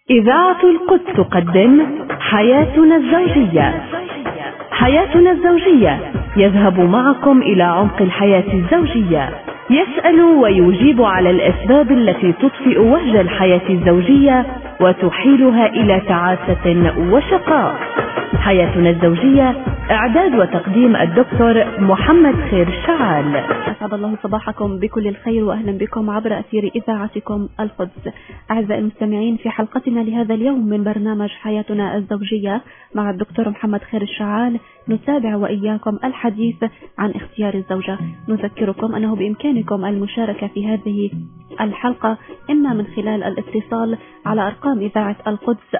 إذاعة القدس تقدم حياتنا الزوجية. حياتنا الزوجية يذهب معكم إلى عمق الحياة الزوجية، يسأل ويجيب على الأسباب التي تطفئ وهج الحياة الزوجية وتحيلها إلى تعاسة وشقاء. حياتنا الزوجية، إعداد وتقديم الدكتور محمد خير شعال. أسعد الله صباحكم بكل الخير وأهلا بكم عبر أثير إذاعتكم القدس. أعزائي المستمعين، في حلقتنا لهذا اليوم من برنامج حياتنا الزوجية مع الدكتور محمد خير شعال نتابع وإياكم الحديث عن اختيار الزوجة. نذكركم أنه بإمكانكم المشاركة في هذه الحلقة إما من خلال الاتصال على أرقام إذاعة القدس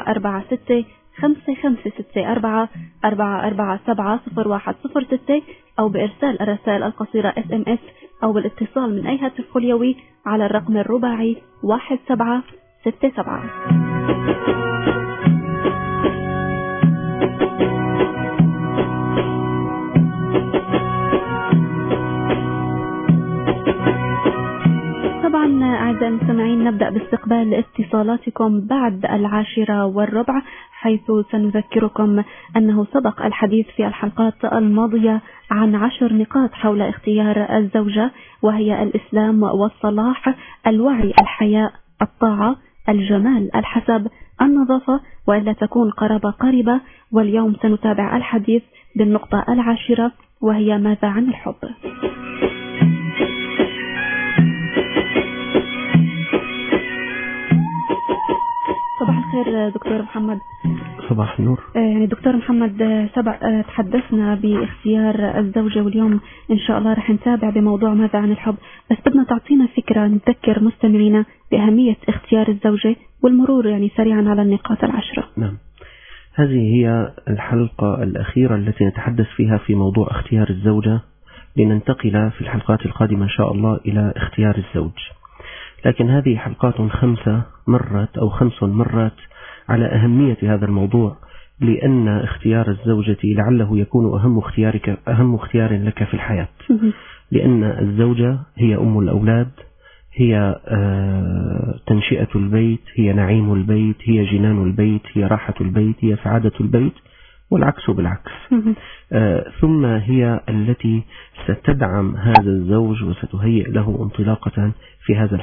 446-5564-447-0106 أو بإرسال الرسائل القصيرة SMS أو بالاتصال من أي هاتف خليوي على الرقم الرباعي 1767. طبعا أعزائي المستمعين، نبدأ باستقبال اتصالاتكم بعد 10:15، حيث سنذكركم أنه سبق الحديث في الحلقات الماضية عن 10 نقاط حول اختيار الزوجة، وهي الإسلام والصلاح، الوعي، الحياء، الطاعة، الجمال، الحسب، النظافة، وإلا تكون قرابة قريبة. واليوم سنتابع الحديث بالنقطة 10 وهي ماذا عن الحب. صباح الخير دكتور محمد. صباح النور. يعني دكتور محمد، سبق تحدثنا باختيار الزوجة، واليوم إن شاء الله رح نتابع بموضوع ماذا عن الحب، بس بدنا تعطينا فكرة نذكر مستمعينا بأهمية اختيار الزوجة والمرور يعني سريعا على النقاط 10. نعم، هذه هي الحلقة الأخيرة التي نتحدث فيها في موضوع اختيار الزوجة، لننتقل في الحلقات القادمة إن شاء الله إلى اختيار الزوج. لكن هذه حلقات 5 مرات على أهمية هذا الموضوع، لأن اختيار الزوجة لعله يكون أهم اختيار لك في الحياة، لأن الزوجة هي أم الأولاد، هي تنشئة البيت، هي نعيم البيت، هي جنان البيت، هي راحة البيت، هي سعادة البيت، والعكس بالعكس. ثم هي التي ستدعم هذا الزوج وستهيئ له انطلاقة في هذه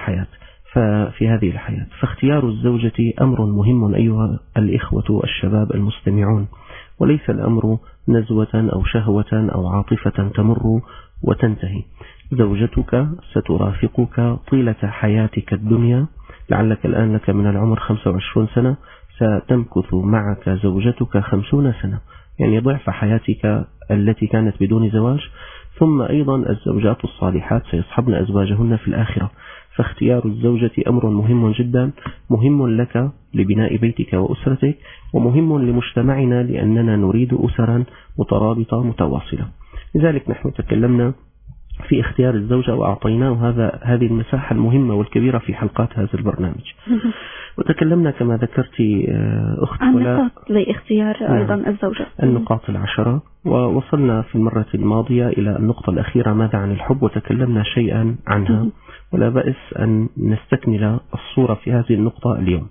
الحياة. فاختيار الزوجة أمر مهم أيها الإخوة الشباب المستمعون، وليس الأمر نزوة أو شهوة أو عاطفة تمر وتنتهي. زوجتك سترافقك طيلة حياتك الدنيا، لعلك الآن لك من العمر 25 سنة، ستمكث معك زوجتك 50 سنة، يعني ضعف حياتك التي كانت بدون زواج. ثم أيضا الزوجات الصالحات سيصحبن أزواجهن في الآخرة. فاختيار الزوجة أمر مهم جدا، مهم لك لبناء بيتك وأسرتك، ومهم لمجتمعنا لأننا نريد أسرا مترابطة متواصلة. لذلك نحن تكلمنا في اختيار الزوجة وأعطيناه هذه المساحة المهمة والكبيرة في حلقات هذا البرنامج. وتكلمنا كما ذكرت أخت عن نقاط لاختيار أيضا الزوجة، النقاط 10، ووصلنا في المرة الماضية إلى النقطة الأخيرة ماذا عن الحب، وتكلمنا شيئا عنها، ولا بأس أن نستكمل الصورة في هذه النقطة اليوم.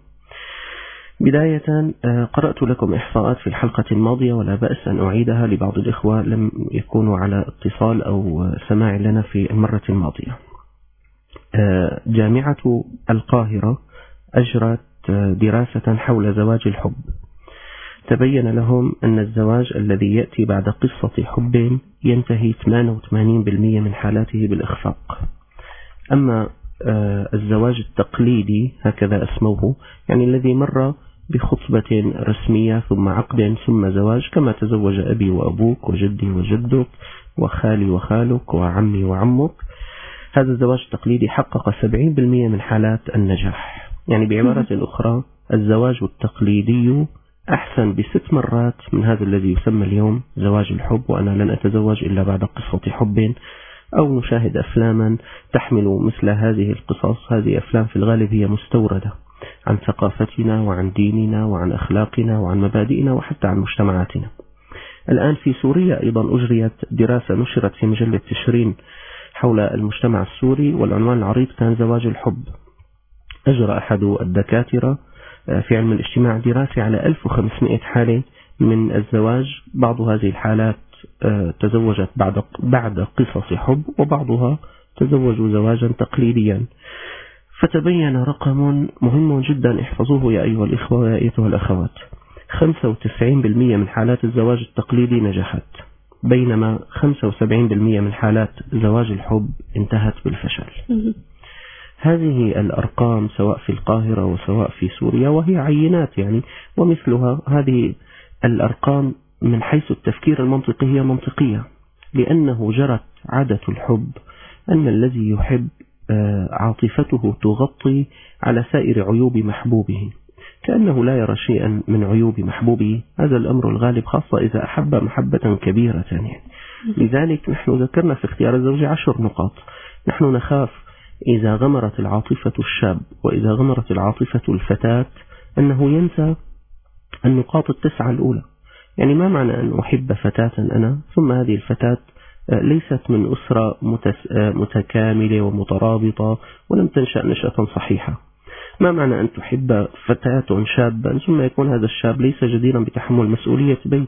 بداية قرأت لكم إحصاءات في الحلقة الماضية، ولا بأس أن أعيدها لبعض الإخوة لم يكونوا على اتصال أو سماع لنا في المرة الماضية. جامعة القاهرة أجرت دراسة حول زواج الحب. تبين لهم أن الزواج الذي يأتي بعد قصة حب ينتهي 88% من حالاته بالإخفاق. أما الزواج التقليدي هكذا اسموه، يعني الذي مر بخطبة رسمية ثم عقد ثم زواج، كما تزوج أبي وأبوك وجدي وجدك وخالي وخالك وعمي وعمك، هذا الزواج التقليدي حقق 70% من حالات النجاح. يعني بعبارة أخرى، الزواج التقليدي أحسن ب6 مرات من هذا الذي يسمى اليوم زواج الحب، وأنا لن أتزوج إلا بعد قصة حب، أو نشاهد أفلاما تحمل مثل هذه القصص. هذه أفلام في الغالب هي مستوردة عن ثقافتنا وعن ديننا وعن أخلاقنا وعن مبادئنا وحتى عن مجتمعاتنا. الآن في سوريا أيضا أجريت دراسة نشرت في مجلة تشرين حول المجتمع السوري، والعنوان العريض كان زواج الحب. أجرى أحد الدكاترة في علم الاجتماع دراسة على 1500 حالة من الزواج. بعض هذه الحالات تزوجت بعد قصص حب، وبعضها تزوجوا زواجا تقليديا. فتبين رقم مهم جدا احفظوه يا أيها الإخوة ويا أيتها الأخوات: 95% من حالات الزواج التقليدي نجحت، بينما 75% من حالات زواج الحب انتهت بالفشل. هذه الأرقام سواء في القاهرة وسواء في سوريا، وهي عينات يعني، ومثلها هذه الأرقام من حيث التفكير المنطقي هي منطقية، لأنه جرت عادة الحب أن الذي يحب عاطفته تغطي على سائر عيوب محبوبه، كأنه لا يرى شيئا من عيوب محبوبه. هذا الأمر الغالب خاصة إذا أحب محبة كبيرة يعني. لذلك نحن ذكرنا في اختيار الزوجة 10 نقاط. نحن نخاف إذا غمرت العاطفة الشاب وإذا غمرت العاطفة الفتاة أنه ينسى النقاط 9 الأولى. يعني ما معنى أن أحب فتاة أنا ثم هذه الفتاة ليست من أسرة متكاملة ومترابطة ولم تنشأ نشأة صحيحة؟ ما معنى أن تحب فتاة شابا ثم يكون هذا الشاب ليس جديرا بتحمل مسؤولية بيت؟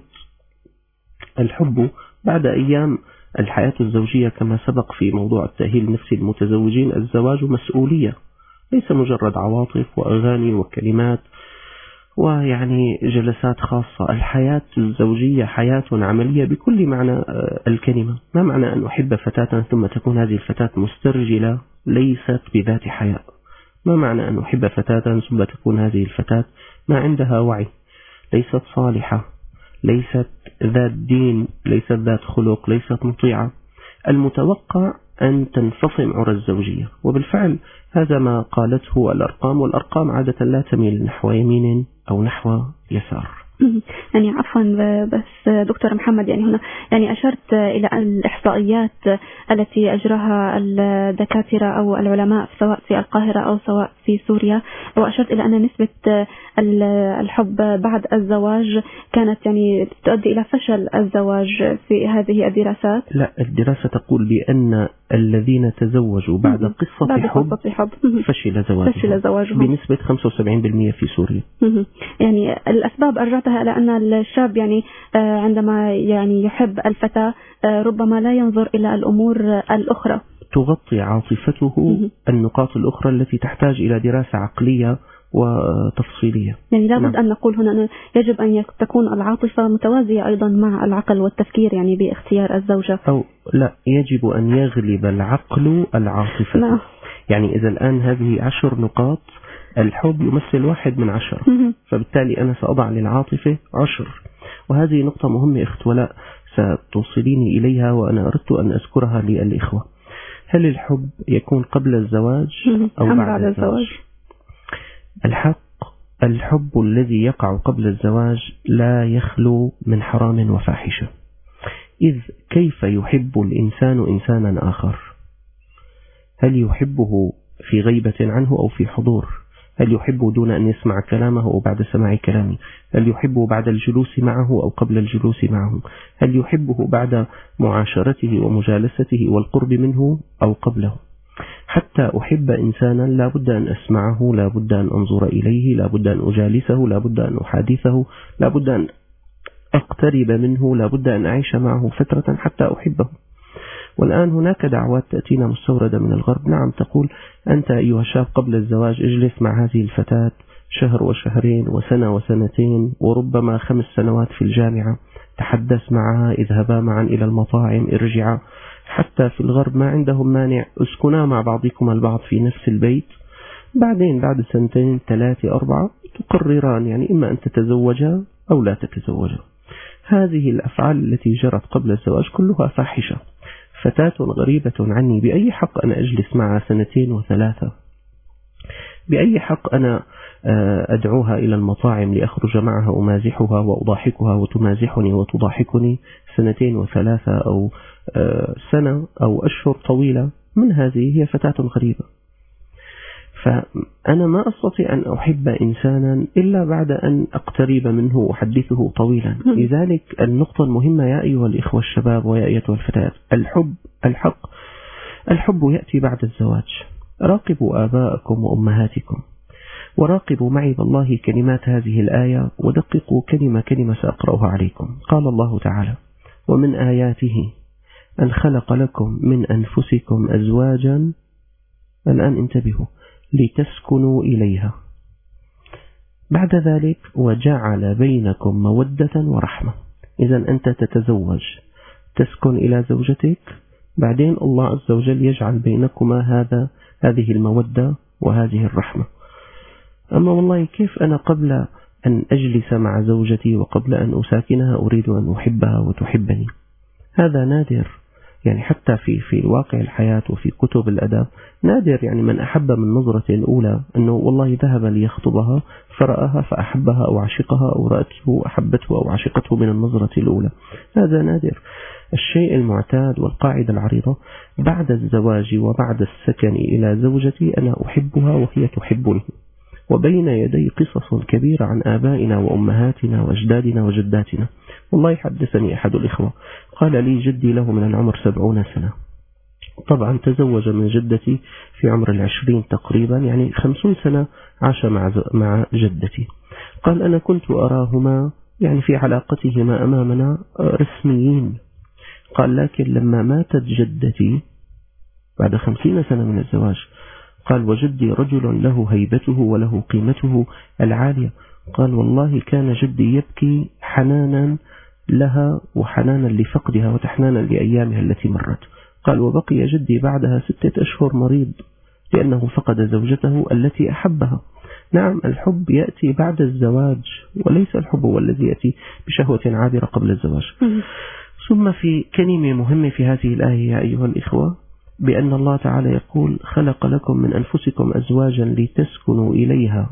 الحب بعد أيام الحياة الزوجية كما سبق في موضوع التأهيل النفسي للمتزوجين، الزواج مسؤولية، ليس مجرد عواطف وأغاني وكلمات ويعني جلسات خاصة. الحياة الزوجية حياة عملية بكل معنى الكلمة. ما معنى أن أحب فتاة ثم تكون هذه الفتاة مسترجلة ليست بذات حياء؟ ما معنى أن أحب فتاة ثم تكون هذه الفتاة ما عندها وعي، ليست صالحة، ليست ذات دين، ليست ذات خلق، ليست مطيعة؟ المتوقع أن تنفصم عرى الزوجية، وبالفعل هذا ما قالته الأرقام، والأرقام عادة لا تميل نحو يمين أو نحو يسار. يعني عفوا بس دكتور محمد، يعني هنا يعني أشرت إلى الإحصائيات التي أجراها الدكاترة أو العلماء سواء في القاهرة أو سواء في سوريا، وأشرت إلى أن نسبة الحب بعد الزواج كانت يعني تؤدي إلى فشل الزواج في هذه الدراسات. لا، الدراسة تقول بأن الذين تزوجوا بعد قصة حب فشل زواجهم بنسبة 75% في سوريا. يعني الأسباب أرجعتها إلى أن الشاب يعني عندما يعني يحب الفتاة ربما لا ينظر إلى الأمور الأخرى، تغطي عاطفته النقاط الأخرى التي تحتاج إلى دراسة عقلية وتفصيلية. يعني لابد أن نقول هنا أن يجب أن تكون العاطفة متوازية أيضا مع العقل والتفكير يعني باختيار الزوجة، أو لا، يجب أن يغلب العقل العاطفة. يعني إذا الآن هذه 10 نقاط، الحب يمثل 1 من 10، فبالتالي أنا سأضع للعاطفة 10. وهذه نقطة مهمة أخت ولاء ستوصليني إليها وأنا أردت أن أذكرها للإخوة. هل الحب يكون قبل الزواج أو بعد الزواج؟ الحب الذي يقع قبل الزواج لا يخلو من حرام وفاحشة، إذ كيف يحب الإنسان إنسانا آخر؟ هل يحبه في غيبة عنه أو في حضور؟ هل يحبه دون أن يسمع كلامه أو بعد سماع كلامه؟ هل يحبه بعد الجلوس معه أو قبل الجلوس معه؟ هل يحبه بعد معاشرته ومجالسته والقرب منه أو قبله؟ حتى أحب إنسانا لا بد أن أسمعه، لا بد أن أنظر إليه، لا بد أن أجالسه، لا بد أن أحادثه، لا بد أن أقترب منه، لا بد أن أعيش معه فترة حتى أحبه. والآن هناك دعوات تأتينا مستوردة من الغرب، نعم، تقول أنت أيها الشاب قبل الزواج اجلس مع هذه الفتاة 1 وشهرين وسنة وسنتين وربما 5 سنوات في الجامعة، تحدث معها، اذهبا معا إلى المطاعم، ارجعا. حتى في الغرب ما عندهم مانع، اسكنا مع بعضكم البعض في نفس البيت، بعدين بعد 2 3 4 تقرران يعني إما أن تتزوجا أو لا تتزوجا. هذه الأفعال التي جرت قبل الزواج كلها فاحشة. فتاة غريبة عني، بأي حق أنا أجلس معها 2 و3؟ بأي حق أنا أدعوها إلى المطاعم لأخرج معها أمازحها وأضاحكها وتمازحني وتضاحكني 2 و3 أو سنة أو أشهر طويلة؟ من هذه هي فتاة غريبة. فأنا ما أستطيع أن أحب إنسانا إلا بعد أن أقترب منه وأحدثه طويلا. لذلك النقطة المهمة يا أيها الإخوة الشباب ويا أيتها الفتيات، الحب يأتي بعد الزواج. راقبوا آباءكم وأمهاتكم، وراقبوا معي بالله كلمات هذه الآية ودققوا كلمة كلمة سأقرأها عليكم. قال الله تعالى: ومن آياته أن خلق لكم من أنفسكم أزواجا، الآن انتبهوا، لتسكنوا إليها. بعد ذلك وجعل بينكم مودة ورحمة. إذن أنت تتزوج تسكن إلى زوجتك، بعدين الله عز وجل يجعل بينكما هذه المودة وهذه الرحمة. أما والله كيف أنا قبل أن أجلس مع زوجتي وقبل أن أساكنها أريد أن أحبها وتحبني؟ هذا نادر، يعني حتى في واقع الحياة وفي كتب الأدب نادر، يعني من أحب من نظرة الأولى أنه والله ذهب ليخطبها فرآها فأحبها أو عشقها، أو رأته أحبته أو عشقته من النظرة الأولى. هذا نادر. الشيء المعتاد والقاعدة العريضة: بعد الزواج وبعد السكن إلى زوجتي أنا أحبها وهي تحبني. وبين يدي قصص كبيرة عن آبائنا وأمهاتنا وأجدادنا وجداتنا. والله حدثني أحد الإخوة قال لي: جدي له من العمر 70 سنة، طبعا تزوج من جدتي في عمر 20 تقريبا، يعني 50 سنة عاش مع جدتي. قال: أنا كنت أراهما يعني في علاقتهما أمامنا رسميين. قال: لكن لما ماتت جدتي بعد 50 سنة من الزواج، قال: وجدي رجل له هيبته وله قيمته العالية. قال: والله كان جدي يبكي حنانا لها وحنانا لفقدها وتحنانا لأيامها التي مرت. قال: وبقي جدي بعدها 6 أشهر مريض لأنه فقد زوجته التي أحبها. نعم، الحب يأتي بعد الزواج، وليس الحب هو الذي يأتي بشهوة عابرة قبل الزواج. ثم في كلمة مهمة في هذه الآية يا أيها الإخوة، بأن الله تعالى يقول: خلق لكم من أنفسكم أزواجا لتسكنوا إليها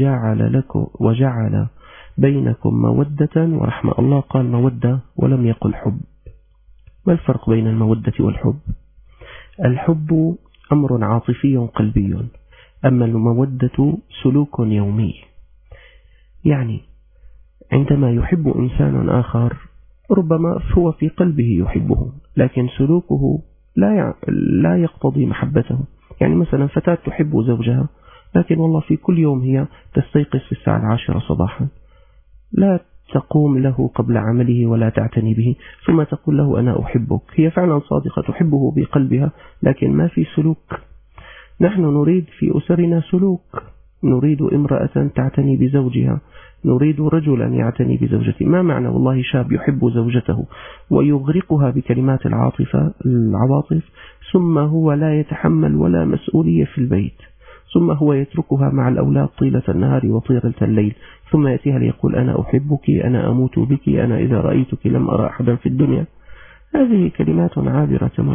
وجعل بينكم مودة ورحمة. الله قال مودة ولم يقل حب. ما الفرق بين المودة والحب؟ الحب أمر عاطفي قلبي، أما المودة سلوك يومي. يعني عندما يحب إنسان آخر ربما هو في قلبه يحبه، لكن سلوكه لا يقتضي محبته. يعني مثلا فتاة تحب زوجها، لكن والله في كل يوم هي تستيقظ في الساعة 10 صباحا، لا تقوم له قبل عمله ولا تعتني به، ثم تقول له أنا أحبك. هي فعلا صادقة تحبه بقلبها، لكن ما في سلوك. نحن نريد في أسرنا سلوك، نريد امرأة تعتني بزوجها، نريد رجلا يعتني بزوجته. ما معنى والله شاب يحب زوجته ويغرقها بكلمات العواطف، ثم هو لا يتحمل ولا مسؤولية في البيت، ثم هو يتركها مع الأولاد طيلة النهار وطيلة الليل، ثم يأتيها ليقول أنا أحبك، أنا أموت بك، أنا إذا رأيتك لم أرى أحدا في الدنيا. هذه كلمات عابرة تمر.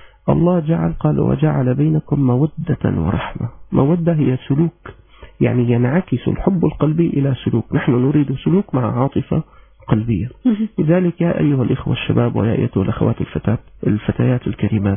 الله قال: وجعل بينكم مودة ورحمة. مودة هي سلوك، يعني ينعكس الحب القلبي إلى سلوك. نحن نريد سلوك مع عاطفة قلبية. لذلك يا أيها الإخوة الشباب ويا أيتها الأخوات الفتيات الكريمات،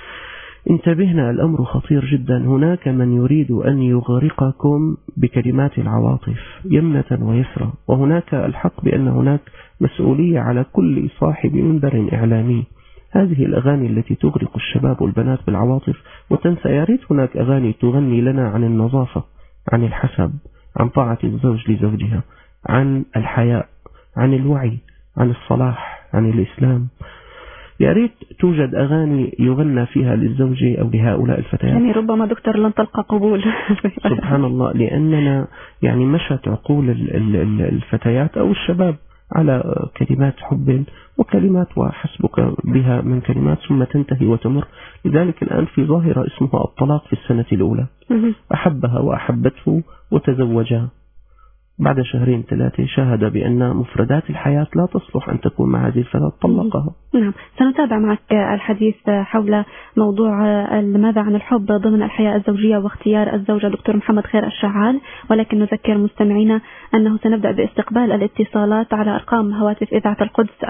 انتبهنا، الأمر خطير جدا. هناك من يريد أن يغرقكم بكلمات العواطف يمنة ويسرى، وهناك الحق بأن هناك مسؤولية على كل صاحب منبر إعلامي. هذه الأغاني التي تغرق الشباب والبنات بالعواطف وتنسى، يا ريت هناك أغاني تغني لنا عن النظافة، عن الحسب، عن طاعة الزوج لزوجها، عن الحياء، عن الوعي، عن الصلاح، عن الإسلام. يا ريت توجد أغاني يغنى فيها للزوج أو لهؤلاء الفتيات. يعني ربما دكتور لن تلقى قبول. سبحان الله، لأننا يعني مشت عقول الفتيات أو الشباب على كلمات حب وكلمات وحسبك بها من كلمات، ثم تنتهي وتمر. لذلك الآن في ظاهرة اسمها الطلاق في السنة الأولى. أحبها وأحبته وتزوجها، بعد 2-3 شاهد بأن مفردات الحياة لا تصلح أن تكون مع هذه الفتاة، طلقها. نعم، سنتابع معك الحديث حول موضوع ماذا عن الحب ضمن الحياة الزوجية واختيار الزوجة دكتور محمد خير الشعال، ولكن نذكر مستمعينا أنه سنبدأ باستقبال الاتصالات على أرقام هواتف إذاعة القدس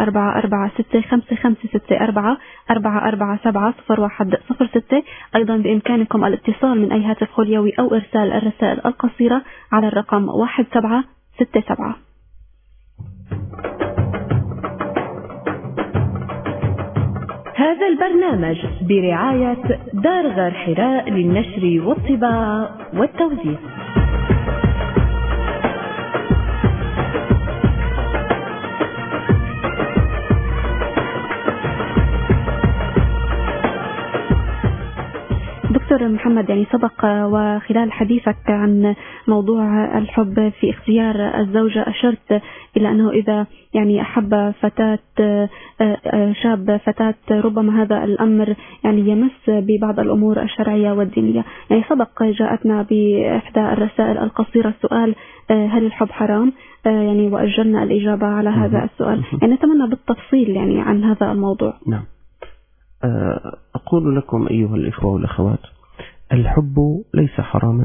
44655644 4470106. أيضا بإمكانكم الاتصال من أي هاتف خليوي أو إرسال الرسائل القصيرة على الرقم 1767. هذا البرنامج برعاية دار غار حراء للنشر والطباعة والتوزيع. دكتور محمد، يعني سبق وخلال حديثك عن موضوع الحب في اختيار الزوجة أشرت إلى أنه إذا يعني أحب شاب فتاة ربما هذا الأمر يعني يمس ببعض الأمور الشرعية والدينية. يعني سبق جاءتنا بإحدى الرسائل القصيرة سؤال هل الحب حرام؟ يعني وأجلنا الإجابة على هذا السؤال. يعني نتمنى بالتفصيل يعني عن هذا الموضوع. نعم. أقول لكم أيها الإخوة والأخوات، الحب ليس حراما،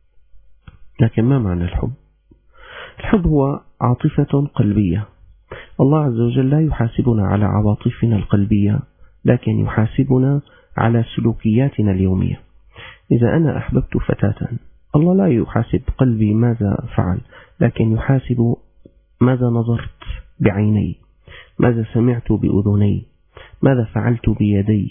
لكن ما معنى الحب؟ الحب هو عاطفة قلبية. الله عز وجل لا يحاسبنا على عواطفنا القلبية، لكن يحاسبنا على سلوكياتنا اليومية. إذا أنا أحببت فتاة، الله لا يحاسب قلبي ماذا فعل، لكن يحاسب ماذا نظرت بعيني، ماذا سمعت بأذني، ماذا فعلت بيدي.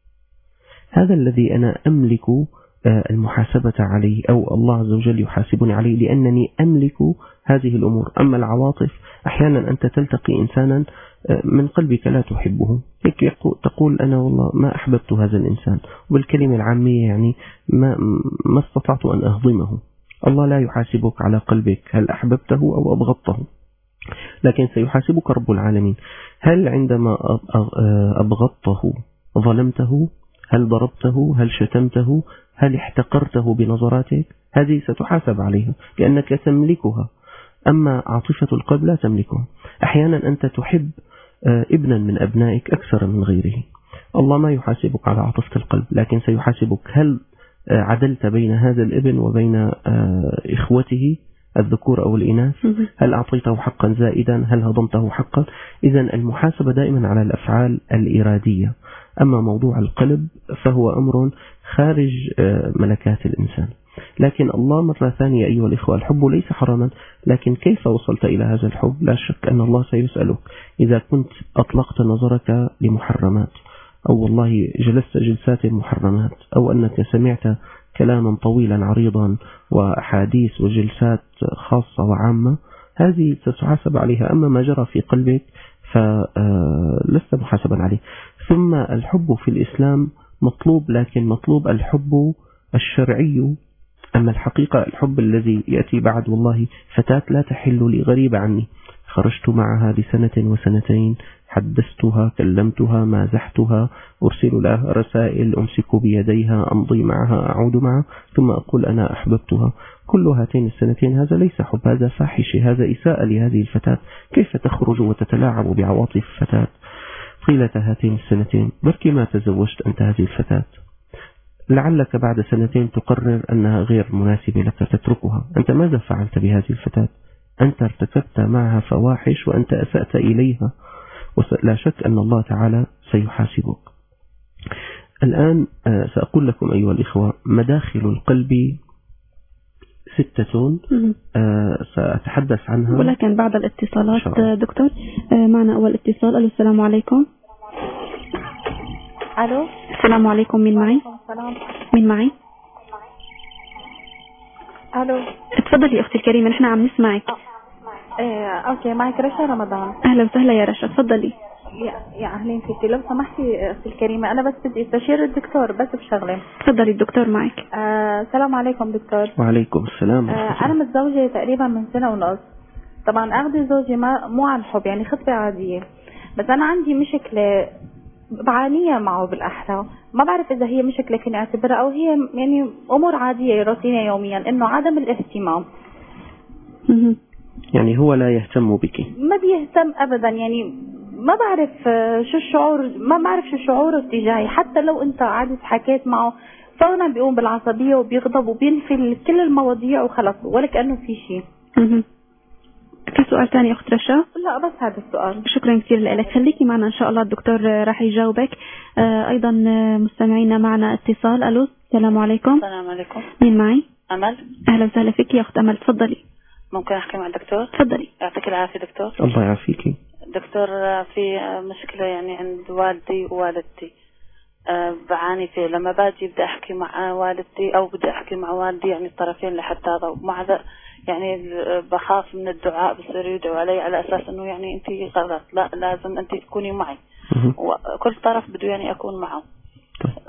هذا الذي أنا أملك المحاسبة عليه، أو الله عز وجل يحاسبني عليه، لأنني أملك هذه الأمور. أما العواطف، أحيانا أنت تلتقي إنسانا من قلبك لا تحبه، هيك تقول أنا والله ما أحببت هذا الإنسان، وبالكلمة العامية يعني ما استطعت أن أهضمه. الله لا يحاسبك على قلبك هل أحببته أو أبغضته، لكن سيحاسبك رب العالمين. هل عندما أبغضته ظلمته؟ هل ضربته؟ هل شتمته؟ هل احتقرته بنظراتك؟ هذه ستحاسب عليها لأنك تملكها. أما عاطفة القلب لا تملكها. أحيانا أنت تحب ابنا من أبنائك أكثر من غيره، الله ما يحاسبك على عاطفة القلب، لكن سيحاسبك هل عدلت بين هذا الابن وبين إخوته الذكور أو الإناث، هل أعطيته حقا زائدا، هل هضمته حقا. إذن المحاسبة دائما على الأفعال الإرادية. أما موضوع القلب فهو أمر خارج ملكات الإنسان. لكن الله مرة ثانية أيها الإخوة، الحب ليس حراما، لكن كيف وصلت إلى هذا الحب؟ لا شك أن الله سيسألك. إذا كنت أطلقت نظرك لمحرمات، أو والله جلست جلسات محرمات، أو أنك سمعت كلاما طويلا عريضا وأحاديث وجلسات خاصة وعامة، هذه ستحاسب عليها. أما ما جرى في قلبك فلست محاسبا عليه. ثم الحب في الإسلام مطلوب، لكن مطلوب الحب الشرعي. أما الحقيقة الحب الذي يأتي بعد، والله فتاة لا تحل لي، غريبة عني، خرجت معها لسنة وسنتين، حدثتها، كلمتها، مازحتها، أرسل لها رسائل، أمسك بيديها، أمضي معها، أعود معها، ثم أقول أنا أحببتها. كل هاتين السنتين هذا ليس حب، هذا فاحش، هذا إساءة لهذه الفتاة. كيف تخرج وتتلاعب بعواطف فتاة طيلة هاتين السنتين؟ بركي ما تزوجت أنت هذه الفتاة، لعلك بعد سنتين تقرر أنها غير مناسبة لك تتركها. أنت ماذا فعلت بهذه الفتاة؟ أنت ارتكبت معها فواحش وأنت أسأت إليها، ولا شك أن الله تعالى سيحاسبك. الآن سأقول لكم أيها الإخوة، مداخل القلب 6 سأتحدث عنها، ولكن بعد الاتصالات دكتور. معنا أول اتصال. ألو، السلام عليكم. ألو، السلام عليكم. مين معي؟ السلام. مين معي؟ ألو، اتفضلي أختي الكريمة، نحن عم نسمعك. أوكي، معك رشا رمضان. أهلا وسهلا يا رشا، اتفضلي. يا أهلين فيكي. لو سمحتي أختي الكريمة، أنا بس بدي استشير الدكتور بس بشغلة. اتفضلي الدكتور معك. السلام عليكم دكتور. وعليكم السلام. أنا متزوجة تقريبا من 1.5 سنة. طبعا أخذ زوجي مو عن حب، يعني خطبة عادية، بس أنا عندي مشكلة بعانية معه بالأحرى. ما بعرف إذا هي مشكلة كني أعتبرها أو هي يعني أمور عادية روتينية يوميا، إنه عدم الاهتمام. يعني هو لا يهتم بك؟ ما بيهتم أبدا، يعني ما بعرف شو الشعور، ما بعرف شو شعوره تجاهي. حتى لو أنت قعدت حكيت معه فورا بيقوم بالعصبية وبيغضب وبينفي كل المواضيع وخلص، ولا كأنه في شيء. في سؤال ثاني أخت رشا؟ لا بس هذا السؤال. شكرا كثير لك، خليكي معنا إن شاء الله، الدكتور راح يجاوبك. أيضا مستمعينا معنا اتصال. ألو، السلام عليكم. السلام عليكم. مين معي؟ أمل. أهلا وسهلا فيك يا أخت أمل، تفضلي. ممكن أحكي مع الدكتور؟ تفضلي. يعطيك العافية دكتور. الله يعافيك. دكتور، في مشكلة يعني عند والدي ووالدتي، بعاني فيه. لما باجي بدي أحكي مع والدتي أو بدي أحكي مع والدي، يعني الطرفين لحتى هذا، ومع ذا يعني بخاف من الدعاء، بصير يدعوا علي على أساس إنه يعني أنت غلط، لا لازم أنت تكوني معي، وكل طرف بده يعني أكون معه.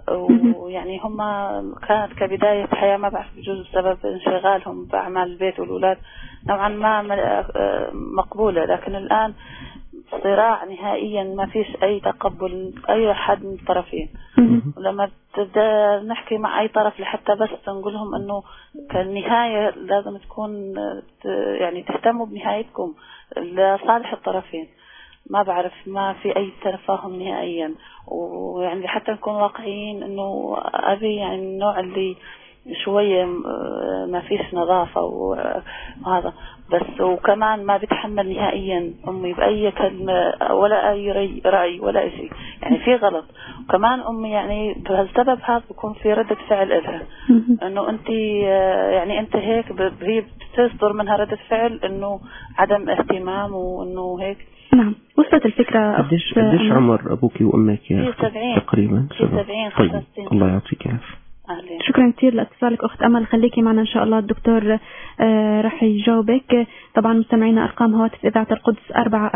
ويعني هم كانت كبداية حياة ما بعرف بجوز بسبب انشغالهم بأعمال البيت والأولاد نوعا ما مقبولة، لكن الآن صراع نهائيا ما فيش أي تقبل أي أحد من الطرفين. ولما تبدأ نحكي مع أي طرف لحتى بس نقول لهم أنه كالنهاية لازم تكون يعني تهتموا بنهايتكم لصالح الطرفين، ما بعرف ما في أي تفاهم نهائيا. ويعني حتى نكون واقعيين أنه أبي يعني النوع اللي شوية ما فيش نظافة وهذا بس، وكمان ما بتحمل نهائيا أمي بأي كلمة ولا أي رأي ولا شيء، يعني في غلط. وكمان أمي يعني بهالسبب هذا بيكون في ردة فعل إلها إنه أنت يعني أنت هيك، هي بتصدر منها ردة فعل إنه عدم اهتمام وإنه هيك. نعم، وصلت الفكرة. قديش عمر أبوك وأمك يا أخت؟ 70 تقريبا. 70 طيب. الله يعطيك العافية. شكرا كثير لاتصالك أخت أمل. خليكي معنا إن شاء الله الدكتور رح يجاوبك. طبعا مستمعينا أرقام هواتف إذاعة القدس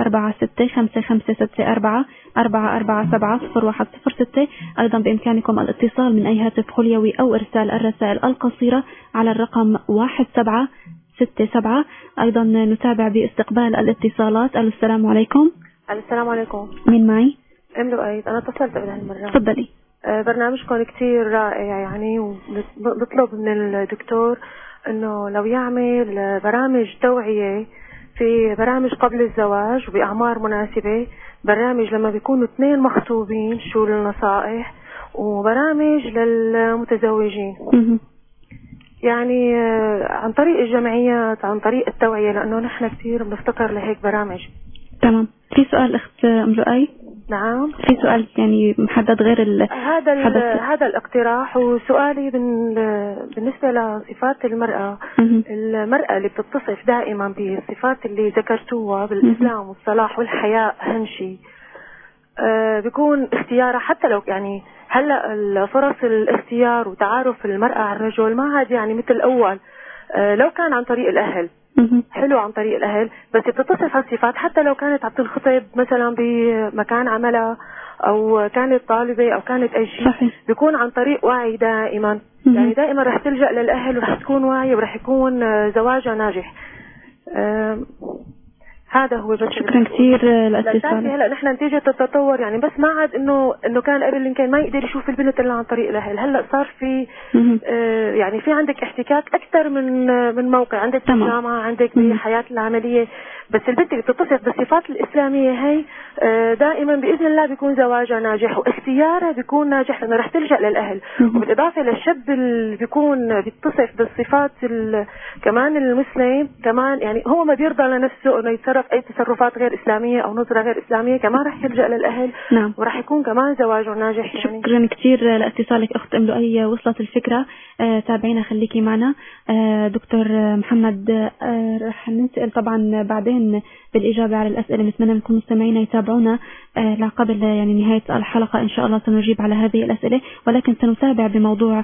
446-5564 447-0106. أيضا بإمكانكم الاتصال من أي هاتف خليوي أو إرسال الرسائل القصيرة على الرقم 1767. أيضا نتابع باستقبال الاتصالات. السلام عليكم. السلام عليكم. مين معي؟ أم لؤيد. أنا اتصلت بهالمرة. تفضلي. برنامجكم كتير رائع يعني، وبطلب من الدكتور انه لو يعمل برامج توعية، في برامج قبل الزواج وبأعمار مناسبة، برامج لما بيكونوا 2 مخطوبين شو النصائح، وبرامج للمتزوجين يعني عن طريق الجمعيات، عن طريق التوعية، لأنه نحن كتير بنفتقر لهيك برامج. تمام. في سؤال أخت أم لؤي؟ نعم، في سؤال يعني محدد غير هذا الاقتراح. وسؤالي بالنسبة لصفات المرأة، المرأة اللي بتتصف دائما بالصفات اللي ذكرتوها بالإسلام والصلاح والحياء أهم شيء، بيكون اختيارها حتى لو يعني هلا الفرص الاختيار وتعارف المرأة على الرجل ما عاد يعني مثل الأول. لو كان عن طريق الأهل حلو، عن طريق الأهل، بس بتتصف هالصفات حتى لو كانت عم تنخطب مثلا بمكان عملها أو كانت طالبة أو كانت أي شيء، بيكون عن طريق وعي دائما. يعني دائما رح تلجأ للأهل ورح تكون واعية ورح يكون زواجها ناجح. هذا هو بس. شكرا كثير للاتصال. هلا نحن نتيجة التطور يعني، بس ما عاد انه كان قبل إن كان ما يقدر يشوف البنت الا عن طريق الاهل. هلا صار في يعني في عندك احتكاك اكثر من موقع، عندك في الجامعة، عندك في الحياة العملية. بس البنت اللي بتتصف بالصفات الإسلامية هي دائما بإذن الله بيكون زواجها ناجح واختيارها بيكون ناجح، لأنه رح تلجأ للأهل. وبالإضافة للشاب اللي بيكون بيتصف بالصفات كمان المسلم، كمان يعني هو ما بيرضى لنفسه انه يتصرف اي تصرفات غير اسلاميه او نظره غير اسلاميه، كمان رح يلجأ للاهل. نعم. ورح يكون كمان زواجه ناجح. يعني شكرا كثير لاتصالك اخت ام لؤي، وصلت الفكره. تابعينا، خليكي معنا. دكتور محمد، رح نسال طبعا بعدين بالاجابه على الاسئله. نتمنى منكم مستمعينا يتابعونا لا قبل يعني نهايه الحلقه ان شاء الله سنجيب على هذه الاسئله، ولكن سنتابع بموضوع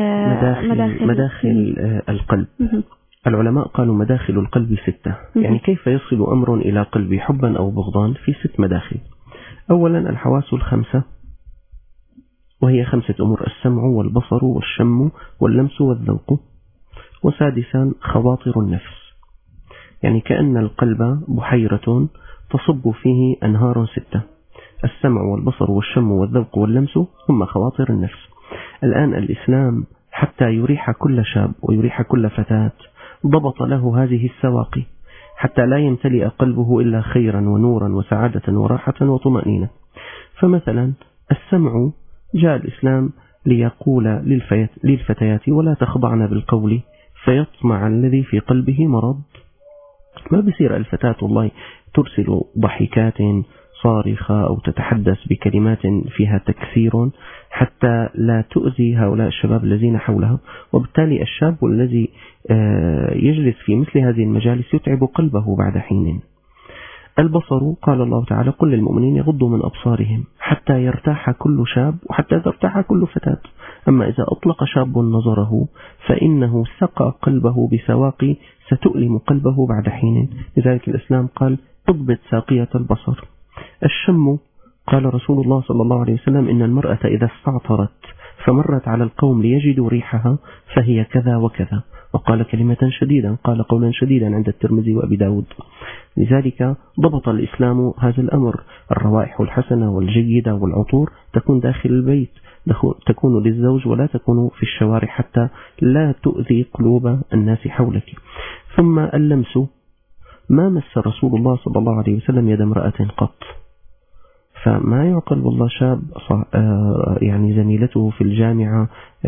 مداخل القلب. العلماء قالوا مداخل القلب 6. يعني كيف يصل أمر إلى قلبي حبا أو بغضان؟ في 6 مداخل. أولا الحواس ال5، وهي 5 أمور: السمع والبصر والشم واللمس والذوق. وسادسا خواطر النفس، يعني كأن القلب بحيرة تصب فيه أنهار 6: السمع والبصر والشم والذوق واللمس ثم خواطر النفس. الآن الإسلام حتى يريح كل شاب ويريح كل فتاة ضبط له هذه السواقي حتى لا يمتلئ قلبه إلا خيرا ونورا وسعادة وراحة وطمأنينة. فمثلا السمع، جاء الإسلام ليقول للفتيات ولا تخضعن بالقول فيطمع الذي في قلبه مرض. ما بيصير الفتاة والله ترسل ضحكات صارخة أو تتحدث بكلمات فيها تكسير حتى لا تؤذي هؤلاء الشباب الذين حولها، وبالتالي الشاب الذي يجلس في مثل هذه المجالس يتعب قلبه بعد حين. البصر، قال الله تعالى: قل للمؤمنين يغضوا من أبصارهم حتى يرتاح كل شاب وحتى ترتاح كل فتاة. أما إذا أطلق شاب نظره فإنه سقى قلبه بسواقي ستؤلم قلبه بعد حين. لذلك الإسلام قال: اضبط ساقية البصر. الشم، قال رسول الله صلى الله عليه وسلم: إن المرأة إذا استعطرت فمرت على القوم ليجدوا ريحها فهي كذا وكذا، وقال كلمة شديدا، قال قولا شديدا عند الترمذي وأبي داود. لذلك ضبط الإسلام هذا الأمر. الروائح الحسنة والجيدة والعطور تكون داخل البيت، تكون للزوج ولا تكون في الشوارع حتى لا تؤذي قلوب الناس حولك. ثم اللمس، ما مس رسول الله صلى الله عليه وسلم يد امرأة قط، فما يعقل والله شاب يعني زميلته في الجامعة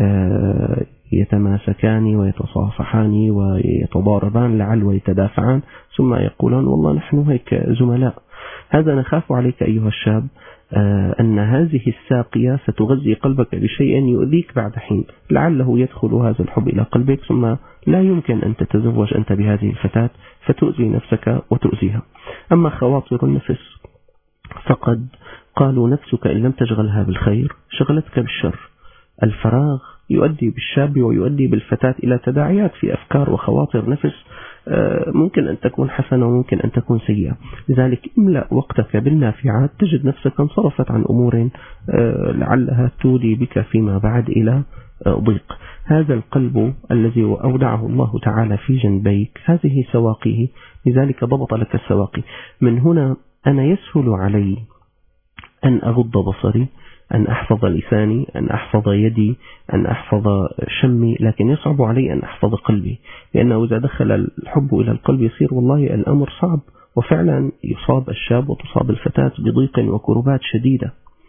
يتماسكان ويتصافحان ويتضاربان لعل ويتدافعان ثم يقولان والله نحن هيك زملاء. هذا نخاف عليك أيها الشاب أن هذه الساقية ستغذي قلبك بشيء يؤذيك بعد حين، لعله يدخل هذا الحب إلى قلبك ثم لا يمكن أن تتزوج أنت بهذه الفتاة فتؤذي نفسك وتؤذيها. أما خواطر النفس فقد قالوا نفسك إن لم تشغلها بالخير شغلتك بالشر. الفراغ يؤدي بالشاب ويؤدي بالفتاة إلى تداعيات في أفكار وخواطر نفس ممكن أن تكون حسنة وممكن أن تكون سيئة. لذلك املأ وقتك بالنافعات تجد نفسك انصرفت عن أمور لعلها تودي بك فيما بعد إلى ضيق. هذا القلب الذي أودعه الله تعالى في جنبيك هذه سواقيه، لذلك ضبط لك السواقي. من هنا أنا يسهل علي أن أغض بصري، أن أحفظ لساني، أن أحفظ يدي، أن أحفظ شمي، لكن يصعب علي أن أحفظ قلبي، لأنه إذا دخل الحب إلى القلب يصير والله الأمر صعب، وفعلا يصاب الشاب وتصاب الفتاة بضيق وكربات شديدة.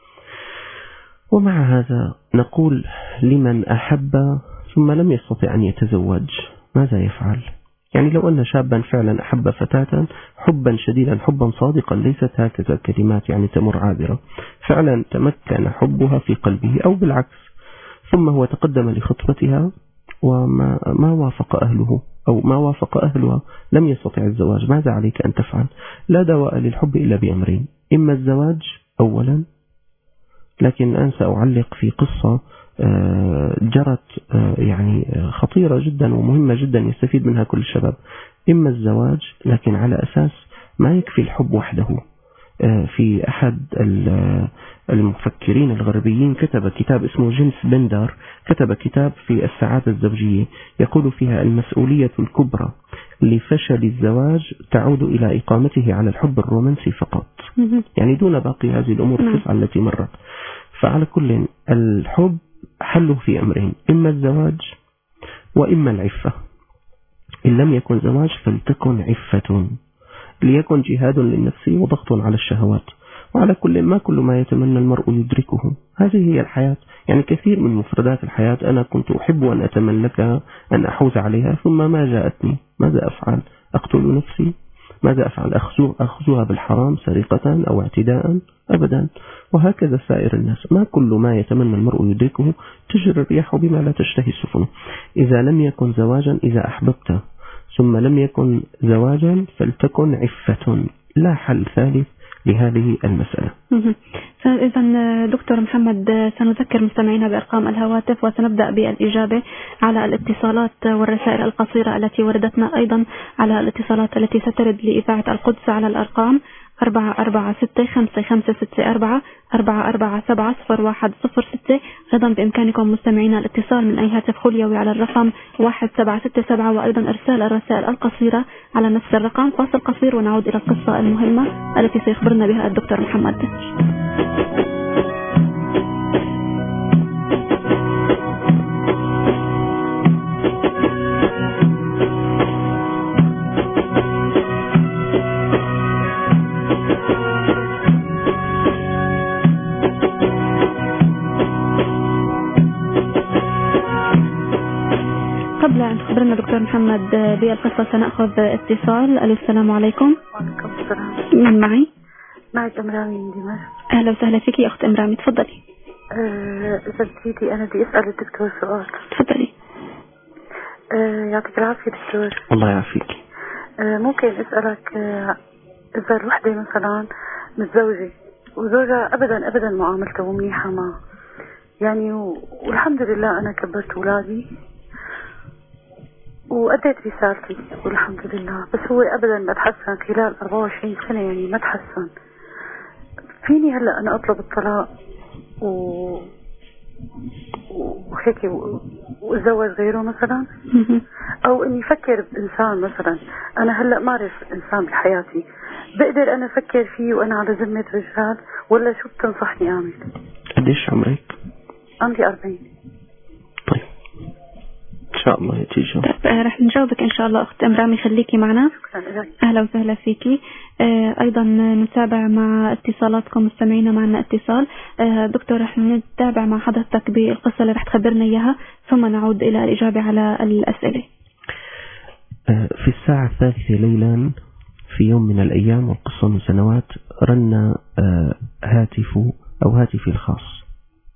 ومع هذا نقول لمن أحب ثم لم يستطع أن يتزوج ماذا يفعل؟ يعني لو أن شابا فعلا أحب فتاة حبا شديدا حبا صادقا، ليست هكذا كلمات يعني تمر عابرة، فعلا تمكن حبها في قلبه أو بالعكس، ثم هو تقدم لخطبتها وما وافق أهله أو ما وافق أهلها لم يستطع الزواج، ماذا عليك أن تفعل؟ لا دواء للحب إلا بأمرين، إما الزواج أولا، لكن أنا سأعلق في قصة جرت يعني خطيرة جدا ومهمة جدا يستفيد منها كل الشباب. إما الزواج لكن على أساس ما يكفي الحب وحده. في أحد المفكرين الغربيين كتب كتاب اسمه جيمس بندر، كتب كتاب في السعادة الزوجية يقول فيها المسؤولية الكبرى لفشل الزواج تعود إلى إقامته على الحب الرومانسي فقط، يعني دون باقي هذه الأمور التسعة التي مرت. فعلى كل الحب حله في أمرين، إما الزواج وإما العفة. إن لم يكن زواج فلتكن عفة، ليكن جهاد للنفس وضغط على الشهوات. وعلى كل ما كل ما يتمنى المرء يدركه، هذه هي الحياة. يعني كثير من مفردات الحياة أنا كنت أحب أن أتملكها أن أحوز عليها ثم ما جاءتني، ماذا أفعل؟ أقتل نفسي؟ ماذا أفعل؟ أخذها بالحرام سرقة أو اعتداء؟ أبدا. وهكذا سائر الناس، ما كل ما يتمنى المرء يدركه تجري الرياح بما لا تشتهي السفن. إذا لم يكن زواجا إذا أحببت ثم لم يكن زواجا فلتكن عفة، لا حل ثالث لهذه المسألة. إذا دكتور محمد سنذكر مستمعينا بأرقام الهواتف وسنبدأ بالإجابة على الاتصالات والرسائل القصيرة التي وردتنا، أيضا على الاتصالات التي سترد لإذاعة القدس على الأرقام 446-5564 447-0106. أيضا بإمكانكم مستمعينا الاتصال من أي هاتف خليوي على الرقم 1767، وأيضا إرسال الرسائل القصيرة على نفس الرقم. فاصل قصير ونعود إلى القصة المهمة التي سيخبرنا بها الدكتور محمد. قبل أن تخبرنا دكتور محمد بالقصة سنأخذ اتصال. السلام عليكم. وعليكم السلام. من معي؟ معك أمرامي من دمشق. أهلا وسهلا فيك يا أخت أمرامي، تفضلي. إذا بدي أنا بدي أسأل الدكتور سؤال. تفضلي. يعطيك العافية دكتور. الله يعافيك. ممكن أسألك إذا الوحدة مثلا متزوجة وزوجها أبدا معاملته منيحة معه، يعني والحمد لله أنا كبرت أولادي وأديت رسالتي والحمد لله، بس هو أبدا ما تحسن خلال 24 سنة، يعني ما تحسن. فيني هلأ أنا أطلب الطلاق وهيك واتزوج غيره مثلا، او اني افكر بانسان مثلا انا هلا ما اعرف انسان بحياتي بقدر انا افكر فيه وانا على ذمة رجال، ولا شو بتنصحني اعمل؟ قديش عمرك؟ عندي 40. طيب ان شاء الله يتيجوا. طيب رح نجاوبك ان شاء الله اخت ام رامي، خليكي معنا. اهلا وسهلا فيكي. ايضا نتابع مع اتصالاتكم، مستمعينا معنا اتصال. دكتور رح نتابع مع حضرتك بالقصة اللي رح تخبرنا اياها، ثم نعود الى الاجابة على الاسئلة. في الساعة 3 ليلا في يوم من الايام، والقصة من سنوات، رن هاتفي الخاص.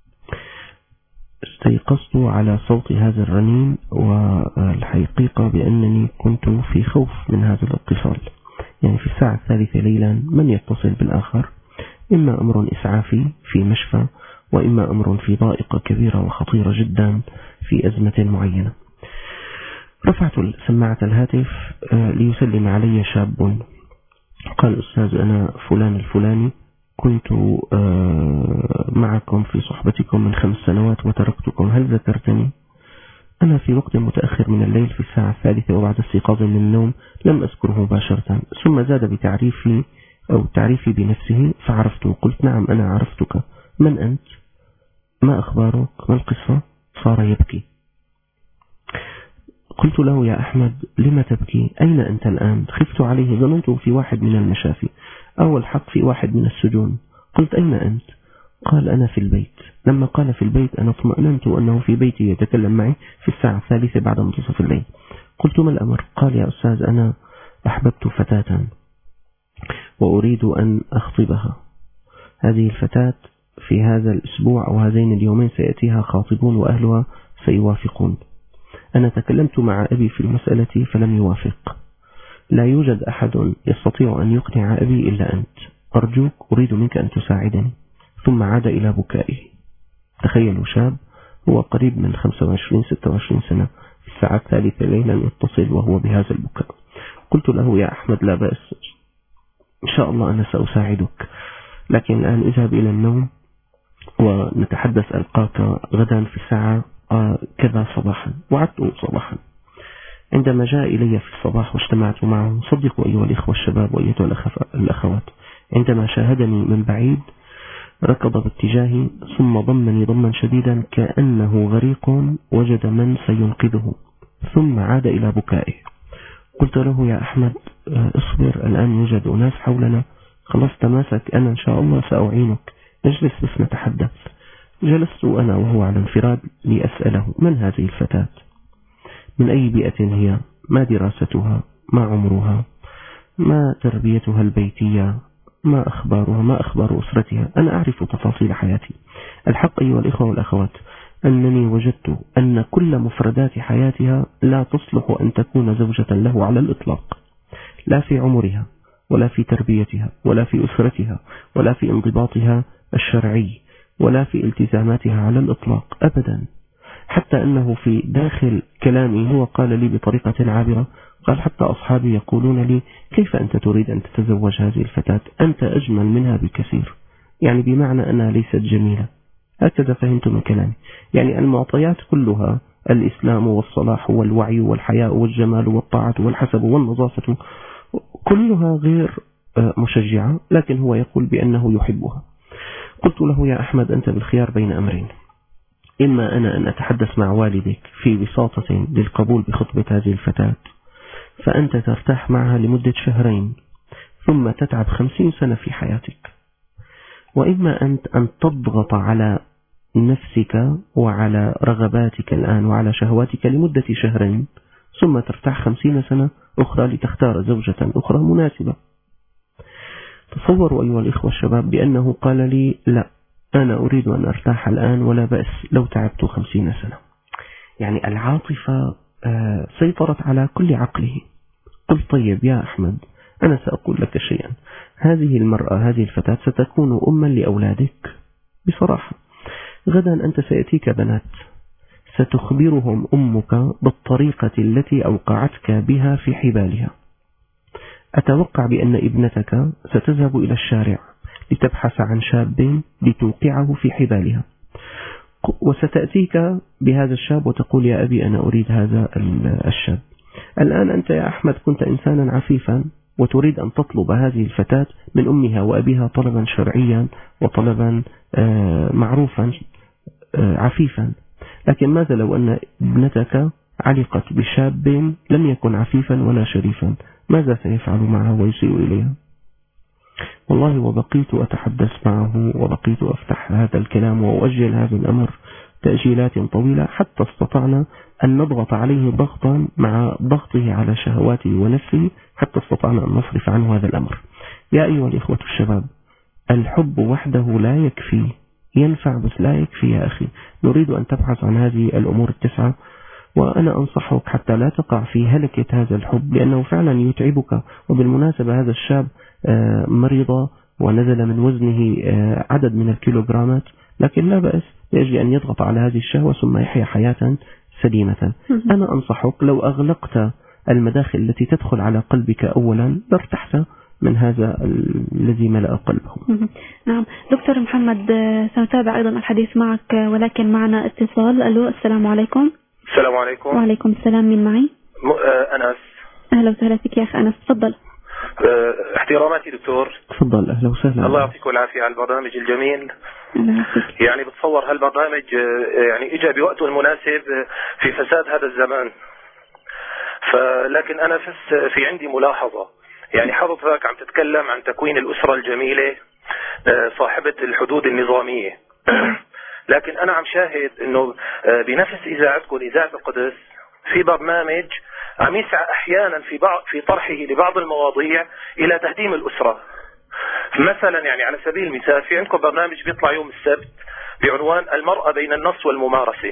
استيقظت على صوت هذا الرنين، والحقيقة بأنني كنت في خوف من هذا الاتصال. يعني في الساعة 3 ليلا من يتصل بالآخر؟ إما أمر إسعافي في مشفى، وإما أمر في ضائقة كبيرة وخطيرة جدا في أزمة معينة. رفعت سماعة الهاتف ليسلم علي شاب، قال: أستاذ، أنا فلان الفلاني، كنت معكم في صحبتكم من 5 سنوات وتركتكم، هل ذكرتني؟ أنا في وقت متأخر من الليل في الساعة 3 وبعد استيقاظ من النوم لم أذكره مباشرة، ثم زاد تعريفي بنفسه، فعرفت وقلت: نعم أنا عرفتك، من أنت؟ ما أخبارك؟ ما القصة؟ صار يبكي. قلت له: يا أحمد، لما تبكي؟ أين أنت الآن؟ خفت عليه، ظننته في واحد من المشافي أو الحق في واحد من السجون. قلت: أين أنت؟ قال: أنا في البيت. لما قال في البيت أنا اطمأننت أنه في بيتي يتكلم معي في الساعة 3 بعد منتصف الليل. قلت: ما الأمر؟ قال: يا أستاذ، أنا أحببت فتاة وأريد أن أخطبها. هذه الفتاة في هذا الأسبوع أو هذين اليومين سيأتيها خاطبون وأهلها سيوافقون. أنا تكلمت مع أبي في المسألة فلم يوافق. لا يوجد أحد يستطيع أن يقنع أبي إلا أنت، أرجوك، أريد منك أن تساعدني. ثم عاد إلى بكائه. تخيلوا شاب هو قريب من 25-26 سنة في الساعة 3 ليلا يتصل وهو بهذا البكاء. قلت له: يا أحمد، لا بأس، إن شاء الله أنا سأساعدك، لكن الآن اذهب إلى النوم ونتحدث، ألقاك غدا في الساعة كذا صباحا. وعدت صباحا. عندما جاء إلي في الصباح واجتمعت معه، صدقوا أيها الإخوة الشباب وأيها الأخوات، عندما شاهدني من بعيد ركض باتجاهي، ثم ضمني ضما شديدا كأنه غريق وجد من سينقذه، ثم عاد إلى بكائه. قلت له: يا أحمد، اصبر، الآن يوجد أناس حولنا، خلاص تماسك، أنا إن شاء الله سأعينك، اجلس بس نتحدث. جلست أنا وهو على انفراد لأسأله: من هذه الفتاة؟ من أي بيئة هي؟ ما دراستها؟ ما عمرها؟ ما تربيتها البيتية؟ ما أخبارها؟ ما أخبار أسرتها؟ أنا أعرف تفاصيل حياتي. الحق أيها الإخوة والأخوات أنني وجدت أن كل مفردات حياتها لا تصلح أن تكون زوجة له على الإطلاق، لا في عمرها ولا في تربيتها ولا في أسرتها ولا في انضباطها الشرعي ولا في التزاماتها على الإطلاق أبدا. حتى أنه في داخل كلامي هو قال لي بطريقة عابرة، قال: حتى أصحابي يقولون لي: كيف أنت تريد أن تتزوج هذه الفتاة؟ أنت أجمل منها بكثير. يعني بمعنى أنها ليست جميلة. هكذا فهمت من كلامي. يعني المعطيات كلها، الإسلام والصلاح والوعي والحياء والجمال والطاعة والحسب والنظافة، كلها غير مشجعة، لكن هو يقول بأنه يحبها. قلت له: يا أحمد، أنت بالخيار بين أمرين، إما أنا أن أتحدث مع والدك في بساطة للقبول بخطبة هذه الفتاة، فأنت ترتاح معها لمدة 2 شهر ثم تتعب 50 سنة في حياتك، وإما أنت أن تضغط على نفسك وعلى رغباتك الآن وعلى شهواتك لمدة 2 شهر ثم ترتاح 50 سنة أخرى لتختار زوجة أخرى مناسبة. تصوروا أيها الإخوة الشباب بأنه قال لي: لا، أنا أريد أن أرتاح الآن ولا بأس لو تعبت 50 سنة. يعني العاطفة سيطرت على كل عقله. قلت: طيب يا أحمد، أنا سأقول لك شيئا، هذه المرأة، هذه الفتاة ستكون أما لأولادك بصراحة. غدا أنت سيأتيك بنات ستخبرهم أمك بالطريقة التي أوقعتك بها في حبالها. أتوقع بأن ابنتك ستذهب إلى الشارع لتبحث عن شاب لتوقعه في حبالها، وستأتيك بهذا الشاب وتقول يا أبي أنا أريد هذا الشاب. الآن أنت يا أحمد كنت إنسانا عفيفا وتريد أن تطلب هذه الفتاة من أمها وأبيها طلبا شرعيا وطلبا معروفا عفيفا، لكن ماذا لو أن ابنتك علقت بشاب لم يكن عفيفا ولا شريفا؟ ماذا سيفعل معها ويسيء إليها؟ والله وبقيت أتحدث معه وبقيت أفتح هذا الكلام وأؤجل هذا الأمر تأجيلات طويلة حتى استطعنا أن نضغط عليه ضغطا مع ضغطه على شهواته ونفسه، حتى استطعنا أن نصرف عنه هذا الأمر. يا أيها الإخوة الشباب، الحب وحده لا يكفي، ينفع بس لا يكفي يا أخي. نريد أن تبحث عن هذه الأمور التسعة، وأنا أنصحك حتى لا تقع في هلكة هذا الحب، لأنه فعلا يتعبك. وبالمناسبة هذا الشاب مريض ونزل من وزنه عدد من الكيلوغرامات، لكن لا بأس لأجل أن يضغط على هذه الشهوة ثم يحيا حياة سليمة. أنا أنصحك لو أغلقت المداخل التي تدخل على قلبك أولا لارتحت من هذا الذي ملأ قلبه. نعم دكتور محمد، سنتابع أيضا الحديث معك، ولكن معنا اتصال. ألو، السلام عليكم. السلام عليكم. وعليكم السلام، من معي؟ أنس. أهلا وسهلا فيك يا أخ أنس، تفضل. احتراماتي دكتور. تفضل، أهلا وسهلا. الله يعطيك العافية على البرنامج الجميل. يعني بتصور هالبرنامج يعني إجا بوقته المناسب في فساد هذا الزمان. لكن أنا في عندي ملاحظة. يعني حضرتك عم تتكلم عن تكوين الأسرة الجميلة صاحبة الحدود النظامية، لكن أنا عم شاهد إنه بنفس إذاعتكم إذاعة القدس في برنامج عم يسعى أحيانا في طرحه لبعض المواضيع إلى تهديم الأسرة. مثلا يعني على سبيل المثال في عندكم برنامج بيطلع يوم السبت بعنوان المرأة بين النص والممارسة.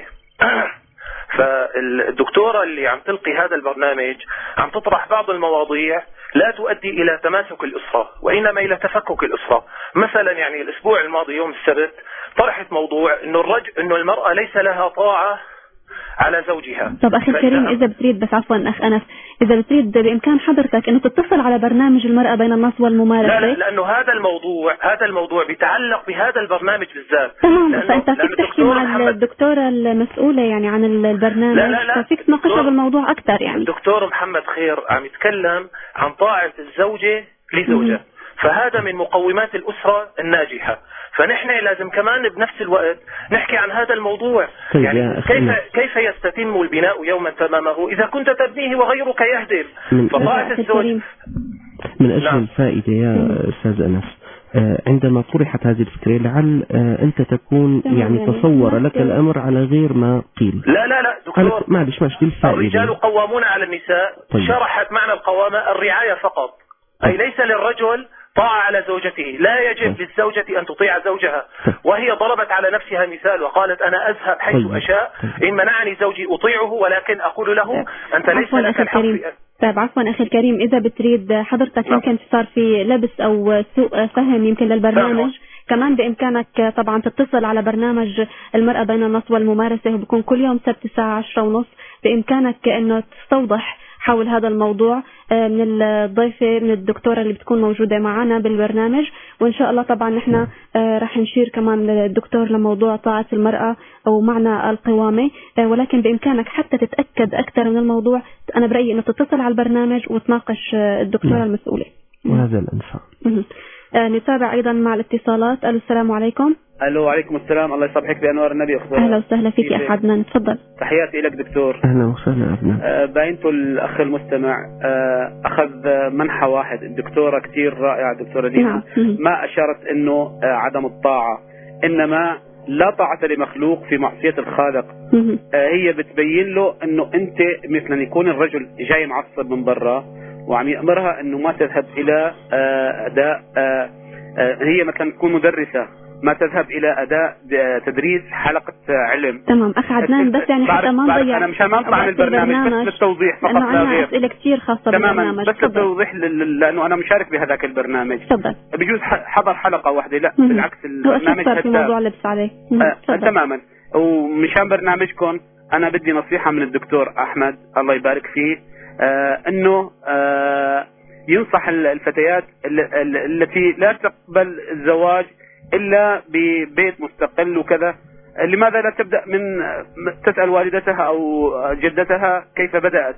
فالدكتورة اللي عم تلقي هذا البرنامج عم تطرح بعض المواضيع لا تؤدي إلى تماسك الأسرة وإنما إلى تفكك الأسرة. مثلا يعني الأسبوع الماضي يوم السبت طرحت موضوع إنه المرأة ليس لها طاعة على زوجها. طب أخي الكريم، إذا بتريد بس عفوا أخ أنس، إذا بتريد بإمكان حضرتك إنه تتصل على برنامج المرأة بين النص والممارسة. لا لأنه هذا الموضوع بيتعلق بهذا البرنامج بالذات. تمام، فأنت فيك تحكي مع الدكتورة المسؤولة يعني عن البرنامج. لا فيك تناقشها بالموضوع أكثر. يعني الدكتور محمد خير عم يتكلم عن طاعة الزوجة لزوجها، فهذا من مقومات الأسرة الناجحة. فنحن لازم كمان بنفس الوقت نحكي عن هذا الموضوع. يعني كيف يستتم البناء يوما تمامه إذا كنت تبنيه وغيرك يهدم. فطاعة الزوج من أجل الفائدة يا أستاذ أنس، عندما طرحت هذه الفكرة لعل أنت تكون يعني تصور لك الأمر على غير ما قيل. لا دكتور، معلش دي الفائدة. الرجال قوامون على النساء. طيب. شرحت معنى القوامة الرعاية فقط، أي ليس للرجل طاعة على زوجته، لا يجب للزوجة أن تطيع زوجها. وهي ضربت على نفسها مثال وقالت أنا أذهب حيث أشاء، إن منعني زوجي أطيعه، ولكن أقول له أنت ليس لك الحق. طيب عفوا أخي الكريم، إذا بتريد حضرتك يمكن صار في لبس أو سوء فهم يمكن للبرنامج، كمان بإمكانك طبعا تتصل على برنامج المرأة بين النص والممارسة، وبكون كل يوم سبت الساعة 10:30. بإمكانك أنه تستوضح حول هذا الموضوع من الضيفة، من الدكتورة اللي بتكون موجودة معنا بالبرنامج. وإن شاء الله طبعا نحن راح نشير كمان الدكتور لموضوع طاعة المرأة أو معنى القوامة، ولكن بإمكانك حتى تتأكد أكثر من الموضوع. أنا برأيي أنه تتصل على البرنامج وتناقش الدكتورة المسؤولة، وهذا الأنفع. نتابع أيضا مع الاتصالات. ألو، السلام عليكم. الو، وعليكم السلام. الله يصبحك بانوار النبي. اخبار؟ اهلا وسهلا فيك يا عدنان، تفضل. تحياتي لك دكتور. اهلا وسهلا عدنان. باينته الاخ المستمع اخذ منحى واحد. الدكتوره كثير رائعه دكتوره دينا. ما اشارت انه عدم الطاعه، انما لا طاعه لمخلوق في معصيه الخالق. هي بتبين له انه انت مثلا يكون الرجل جاي معصب من برا وعم يامرها انه ما تذهب الى اداء، هي مثلا تكون مدرسه ما تذهب إلى أداء تدريس حلقة علم. تمام أخ عدنان، بس يعني حتى ما نضيع. أنا مشان ما نطلع عن البرنامج بس للتوضيح فقط لا غير. أسئلة كثير خاصة بالبرنامج بس للتوضيح لأنه أنا مشارك بهذاك البرنامج. تفضل. بجوز حضر حلقة واحدة، لا بالعكس البرنامج هو في موضوع لبس عليه. تماما. ومشان برنامجكم أنا بدي نصيحة من الدكتور أحمد الله يبارك فيه، أنه ينصح الفتيات التي لا تقبل الزواج إلا ببيت مستقل وكذا، لماذا لا تبدأ من تسأل والدتها أو جدتها كيف بدأت،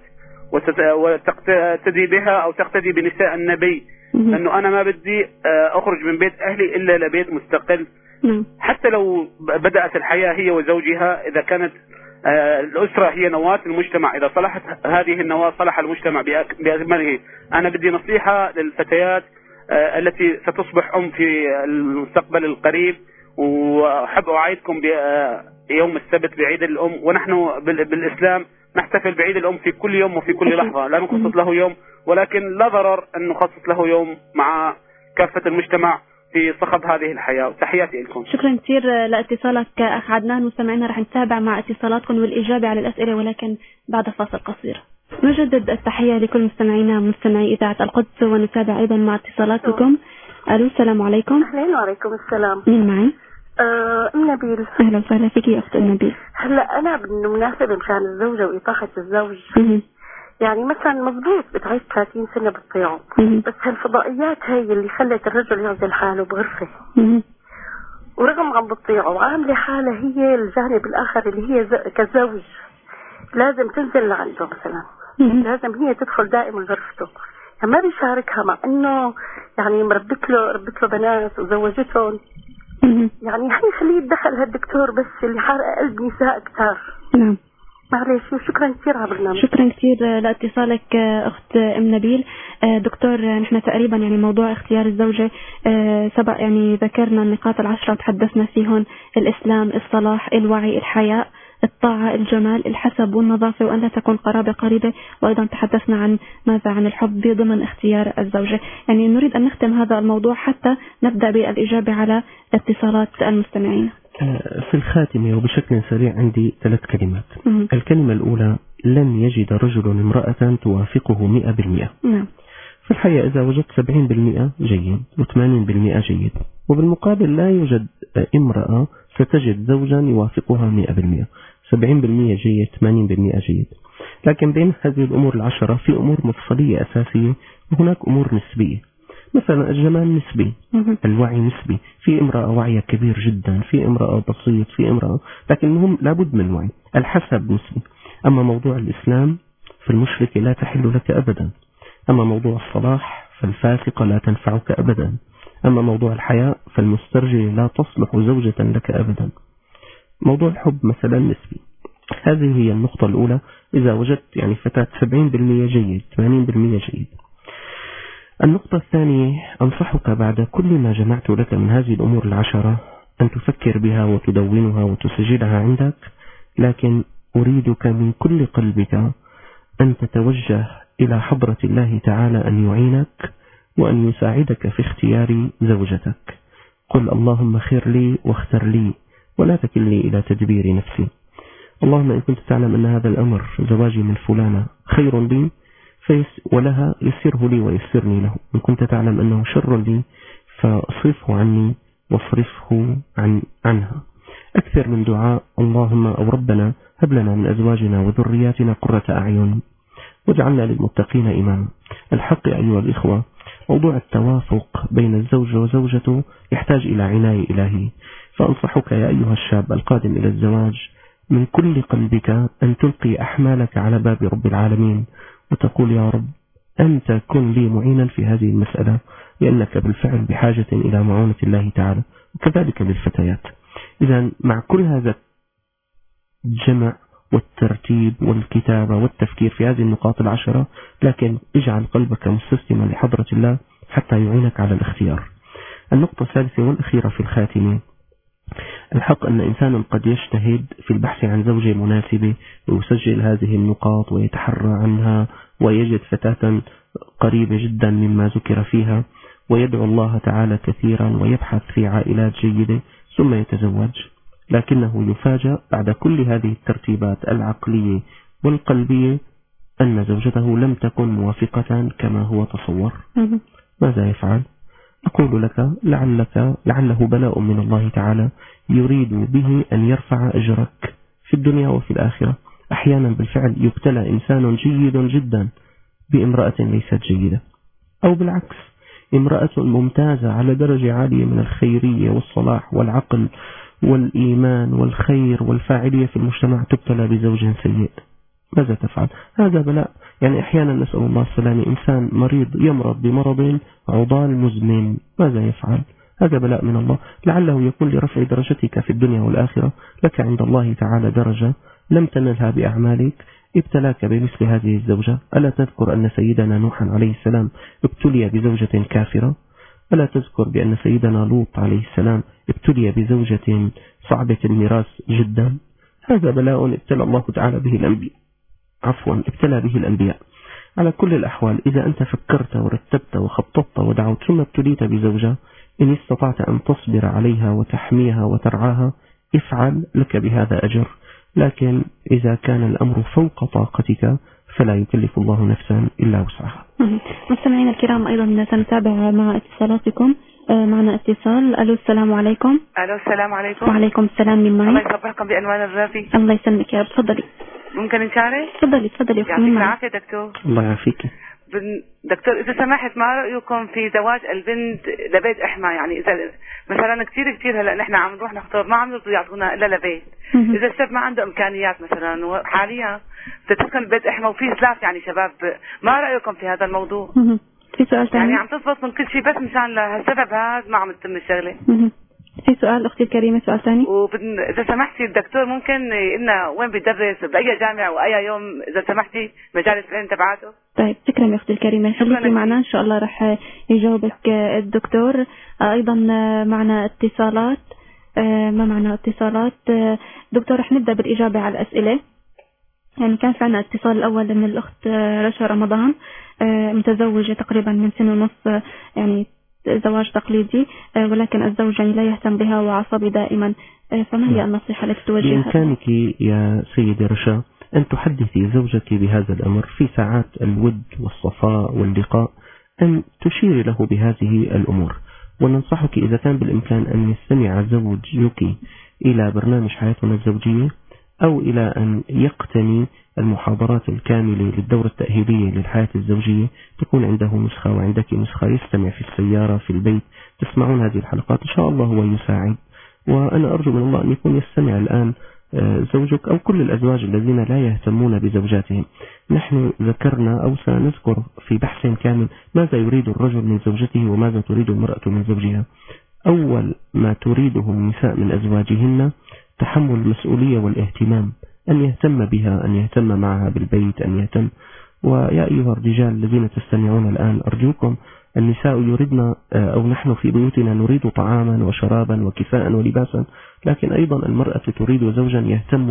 وتقتدي بها أو تقتدي بنساء النبي، أنه أنا ما بدي أخرج من بيت أهلي إلا لبيت مستقل. حتى لو بدأت الحياة هي وزوجها، إذا كانت الأسرة هي نواة المجتمع، إذا صلحت هذه النواة صلح المجتمع بأكمله. أنا بدي نصيحة للفتيات التي ستصبح أم في المستقبل القريب، وأحب أعيدكم بيوم السبت بعيد الأم، ونحن بالإسلام نحتفل بعيد الأم في كل يوم وفي كل لحظة، لا نخصص له يوم، ولكن لا ضرر أن نخصص له يوم مع كافة المجتمع في صخب هذه الحياة. تحياتي لكم. شكرا كثير لاتصالك أخ عدنان، مستمعينا رح نتابع مع اتصالاتكم والإجابة على الأسئلة، ولكن بعد فاصل قصير. نجدد التحية لكل مستمعينا مستمعي إذاعة القدس، ونتابع أيضا مع اتصالاتكم. ألو، السلام عليكم. أهلا. وعليكم السلام. مين معي؟ أم نبيل. أهلا وسهلا فيك يا أخت أم نبيل. هلا أنا بالمناسبة مشان الزوجة وإطاحة الزوج، يعني مثلا مضبوط بتعيش 30 سنة بتطيعه، بس هالفضائيات هي اللي خلت الرجل يعزل حاله بغرفة، ورغم عم بتطيعه وعاملة حالة هي الجانب الآخر اللي هي كزوج لازم تنزل لعنده مثلا، لازم هي تدخل دائما غرفته، يعني ما بيشاركها، مع انه يعني ربت له بنات وزوجتهم. يعني هي خليه يتدخل هالدكتور بس اللي حارق قلب نساء كتار. نعم. معلش، شكرا كثير على البرنامج. شكرا كثير لاتصالك أخت أم نبيل. دكتور، نحن تقريبا يعني موضوع اختيار الزوجة سبق يعني ذكرنا النقاط 10 وتحدثنا فيهن: الإسلام، الصلاح، الوعي، الحياء، الطاعة، الجمال، الحسب والنظافة، وأن لا تكون قرابة قريبة، وأيضا تحدثنا عن ماذا عن الحب ضمن اختيار الزوجة. يعني نريد أن نختم هذا الموضوع حتى نبدأ بالإجابة على اتصالات المستمعين. في الخاتمة وبشكل سريع عندي 3 كلمات. الكلمة الأولى: لن يجد رجل امرأة توافقه 100%. في الحقيقة إذا وجدت 70% جيد و80% جيد، وبالمقابل لا يوجد امرأة ستجد زوجا يوافقها 100%. 70% جيد، 80% جيد. لكن بين هذه الأمور 10 في أمور مفصلية أساسية، وهناك أمور نسبية. مثلا الجمال نسبي، الوعي نسبي، في امرأة وعيها كبير جدا، في امرأة بسيط، في امرأة، لكن المهم لابد من وعي. الحسب نسبي. أما موضوع الإسلام فالمشركة لا تحل لك أبدا، أما موضوع الصلاح فالفاسقة لا تنفعك أبدا، أما موضوع الحياء فالمسترجل لا تصلح زوجة لك أبدا. موضوع الحب مثلا نسبي. هذه هي النقطة الأولى. إذا وجدت يعني فتاة 70% جيد، 80% جيد. النقطة الثانية: أنصحك بعد كل ما جمعت لك من هذه الأمور 10 أن تفكر بها وتدونها وتسجلها عندك، لكن أريدك من كل قلبك أن تتوجه إلى حضرة الله تعالى أن يعينك وأن يساعدك في اختيار زوجتك. قل: اللهم خير لي واختر لي ولا تكلني إلى تدبير نفسي. اللهم إن كنت تعلم أن هذا الأمر زواجي من فلانة خير لي ولها يسره لي ويسرني له، إن كنت تعلم أنه شر لي فاصرفه عني واصرفه عنها. أكثر من دعاء: اللهم أو ربنا هب لنا من أزواجنا وذرياتنا قرة أعين واجعلنا للمتقين إماما. الحق أيها الإخوة، موضوع التوافق بين الزوج وزوجته يحتاج إلى عناية إلهية، فأنصحك يا أيها الشاب القادم إلى الزواج من كل قلبك أن تلقي أحمالك على باب رب العالمين وتقول: يا رب أنت كن لي معينا في هذه المسألة، لأنك بالفعل بحاجة إلى معونة الله تعالى. وكذلك للفتيات. إذا مع كل هذا الجمع والترتيب والكتابة والتفكير في هذه النقاط 10، لكن اجعل قلبك مستسلما لحضرة الله حتى يعينك على الاختيار. النقطة الثالثة والأخيرة في الخاتمة: الحق أن إنسانا قد يجتهد في البحث عن زوجة مناسبة ويسجل هذه النقاط ويتحرى عنها ويجد فتاة قريبة جدا مما ذكر فيها، ويدعو الله تعالى كثيرا ويبحث في عائلات جيدة ثم يتزوج، لكنه يفاجأ بعد كل هذه الترتيبات العقلية والقلبية أن زوجته لم تكن موافقة كما هو تصور. ماذا يفعل؟ أقول لك لعله بلاء من الله تعالى يريد به أن يرفع أجرك في الدنيا وفي الآخرة. أحيانا بالفعل يبتلى إنسان جيد جدا بامرأة ليست جيدة، أو بالعكس امرأة ممتازة على درجة عالية من الخيرية والصلاح والعقل والإيمان والخير والفاعلية في المجتمع تبتلى بزوج سيء، ماذا تفعل؟ هذا بلاء. يعني أحيانا نسأل الله السلامة، إنسان مريض يمرض بمرض عضال مزمن، ماذا يفعل؟ هذا بلاء من الله، لعله يكون لرفع درجتك في الدنيا والآخرة. لك عند الله تعالى درجة لم تنلها بأعمالك، ابتلاك بمثل هذه الزوجة. ألا تذكر أن سيدنا نوح عليه السلام ابتلي بزوجة كافرة؟ ألا تذكر بأن سيدنا لوط عليه السلام ابتلي بزوجة صعبة الميراث جدا؟ هذا بلاء ابتلى الله تعالى به الأنبياء، ابتلى به الأنبياء. على كل الأحوال، إذا أنت فكرت ورتبت وخططت ودعوت ثم ابتليت بزوجة، إن استطعت أن تصبر عليها وتحميها وترعاها افعل، لك بهذا أجر. لكن إذا كان الأمر فوق طاقتك فلا يكلف الله نفسا إلا وسعها. مستمعينا الكرام، أيضا سنتابع مع اتصالاتكم. معنا اتصال. ألو، السلام عليكم. ألو، السلام عليكم. وعليكم السلام. من معي؟ الله يصبحكم بأنوار الرافي. الله يسلمك يا رب. تفضلي. ممكن نشارك؟ تفضلي. يعطيك العافية دكتور. الله يعافيك. دكتور، إذا سمحت، ما رأيكم في زواج البنت لبيت إحمى؟ يعني إذا مثلا كثير هلا نحن عم نروح نختار، ما عم يرضوا يعطونا إلا لبيت. إذا الشاب ما عنده إمكانيات مثلا وحاليا تسكن ببيت إحمى وفي سلاف يعني شباب، ما رأيكم في هذا الموضوع؟ في سؤال ثاني؟ يعني عم تضبط من كل شيء بس مشان لهالسبب هذا ما عم تتم الشغلة. في سؤال أختي الكريمة، سؤال ثاني. إذا سمحتي الدكتور، ممكن إلنا وين بيدرس بأي جامعة وأي يوم إذا سمحتي مجال العلم تبعاته؟ طيب، تكرم يا أختي الكريمة، خليكي معنا إن شاء الله رح يجاوبك الدكتور. أيضا معنا اتصالات. ما معنا اتصالات دكتور، رح نبدأ بالإجابة على الأسئلة. يعني كان في عنا اتصال الأول من الأخت رشا رمضان، متزوجة تقريبا من سنة ونص، يعني زواج تقليدي، ولكن الزوج يعني لا يهتم بها وعصبي دائما. فما هي النصيحة التي توجهها؟ بإمكانك يا سيدي رشا أن تحدثي زوجك بهذا الأمر في ساعات الود والصفاء واللقاء، أن تشيري له بهذه الأمور. وننصحك إذا كان بالإمكان أن يستمع زوجك إلى برنامج حياتنا الزوجية، أو إلى أن يقتني المحاضرات الكاملة للدورة التأهيلية للحياة الزوجية، تكون عنده نسخة وعندك نسخة، يستمع في السيارة في البيت، تسمعون هذه الحلقات، إن شاء الله هو يساعد. وأنا أرجو من الله أن يكون يستمع الآن زوجك أو كل الأزواج الذين لا يهتمون بزوجاتهم. نحن ذكرنا أو سنذكر في بحث كامل ماذا يريد الرجل من زوجته وماذا تريد المرأة من زوجها. أول ما تريده النساء من أزواجهن تحمل المسؤولية والاهتمام، أن يهتم بها، أن يهتم معها بالبيت، أن يهتم. ويا أيها الرجال الذين تستمعون الآن، أرجوكم، النساء يريدن أو نحن في بيوتنا نريد طعاما وشرابا وكساء ولباسا، لكن أيضا المرأة تريد زوجا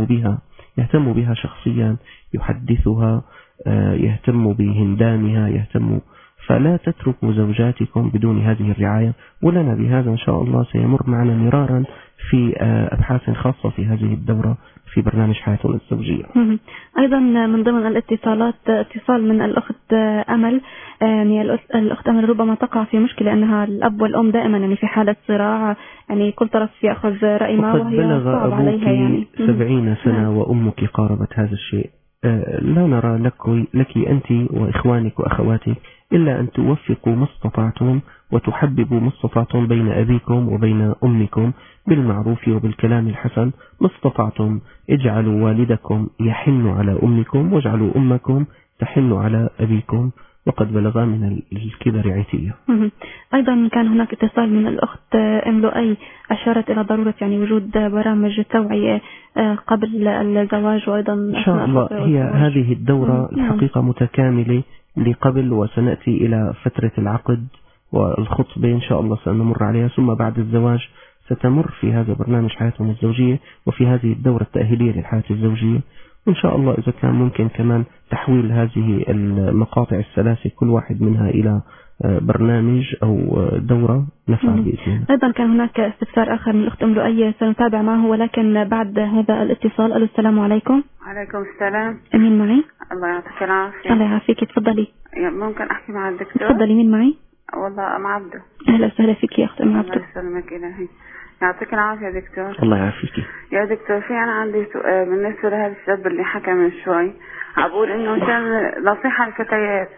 يهتم بها شخصيا، يحدثها، يهتم بهندامها، فلا تتركوا زوجاتكم بدون هذه الرعاية. ولنا بهذا إن شاء الله سيمر معنا مرارا في أبحاث خاصة في هذه الدورة في برنامج حياتنا الزوجية. أيضا من ضمن الاتصالات اتصال من الأخت أمل. يعني الأخت أمل ربما تقع في مشكلة أنها الأب والأم دائما يعني في حالة صراع، يعني كل طرف يأخذ رأي ما، وهي صعب عليها. يعني 70 سنة وأمك قاربت هذا الشيء. لا نرى لك أنت وإخوانك وأخواتك إلا أن توفقوا ما استطعتم وتحببوا ما استطعتم بين أبيكم وبين أمكم بالمعروف وبالكلام الحسن. ما استطعتم اجعلوا والدكم يحن على أمكم واجعلوا أمكم تحن على أبيكم، وقد بلغ من الكبر عتية. أيضا كان هناك اتصال من الأخت أم لؤي، أشارت إلى ضرورة يعني وجود برامج توعية قبل الزواج وأيضا إن شاء الله. هي هذه الدورة الحقيقة متكاملة لقبل، وسنأتي إلى فترة العقد والخطبة إن شاء الله سنمر عليها، ثم بعد الزواج ستمر في هذا برنامج حياتنا الزوجية وفي هذه الدورة التأهيلية للحياة الزوجية. وإن شاء الله إذا كان ممكن كمان تحويل هذه المقاطع الثلاثة كل واحد منها إلى برنامج أو دورة نفعل بإذن الله. أيضا كان هناك استفسار آخر من الأخت أم لؤي سنتابع معه، ولكن بعد هذا الاتصال. السلام عليكم. وعليكم السلام. مين معي؟ الله يعطيك العافية. الله يعافيك، تفضلي. ممكن أحكي مع الدكتور؟ تفضلي. مين معي؟ والله أم عبده. أهلا وسهلا فيك يا أخت أم عبده. الله يسلمك إلهي. يعطيك العافية يا دكتور. الله يعافيك يا دكتور. في أنا عندي سؤال بالنسبة لهذا الشاب اللي حكى من شوي، عبقول إنه كان نصيحة للفتيات.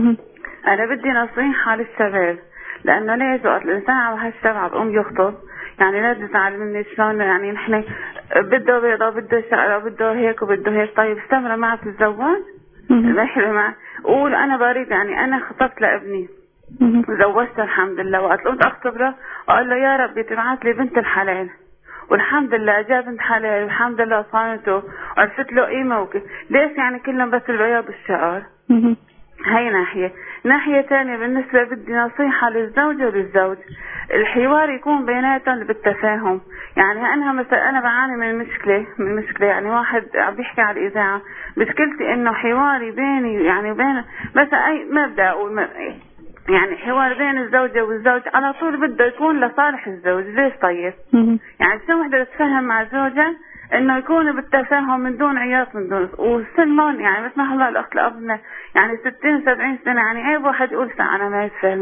أنا بدي نصيحة للشباب، لأنه ليش وقت الإنسان على هالشاب عم يخطب، يعني لا تزعل مني شلون يعني نحن بده بيضة بده شقرة بده هيك وبده هيك. طيب استمر معه تتزوج نحن معه قول أنا بريد يعني أنا خطبت لابني زوجته الحمد لله وقت قمت أخطب له وقال له يا ربي تبعت لي بنت الحلال والحمد لله جاب بنت حلال والحمد لله صانته وعرفت له قيمة ليش يعني كلهم بس البياض والشعر. هاي ناحية تانية بالنسبة بدي نصيحة للزوجة وللزوج الحوار يكون بيناتهم بالتفاهم. يعني أنا مثلا أنا بعاني من مشكلة يعني واحد عم بيحكي على الإذاعة مشكلتي إنه حواري بيني يعني بين مثلا أي ما بدي أقول يعني حوار بين الزوجة والزوج على طول بده يكون لصالح الزوج. ليش طيب؟ يعني شو وحدة تتفهم مع زوجها انه يكونوا بالتفاهم من دون عياط من دون وسلمون. يعني مثل ما الله الاخت الابنة يعني 60-70 سنة يعني عيب واحد يقول انا ما يتفاهم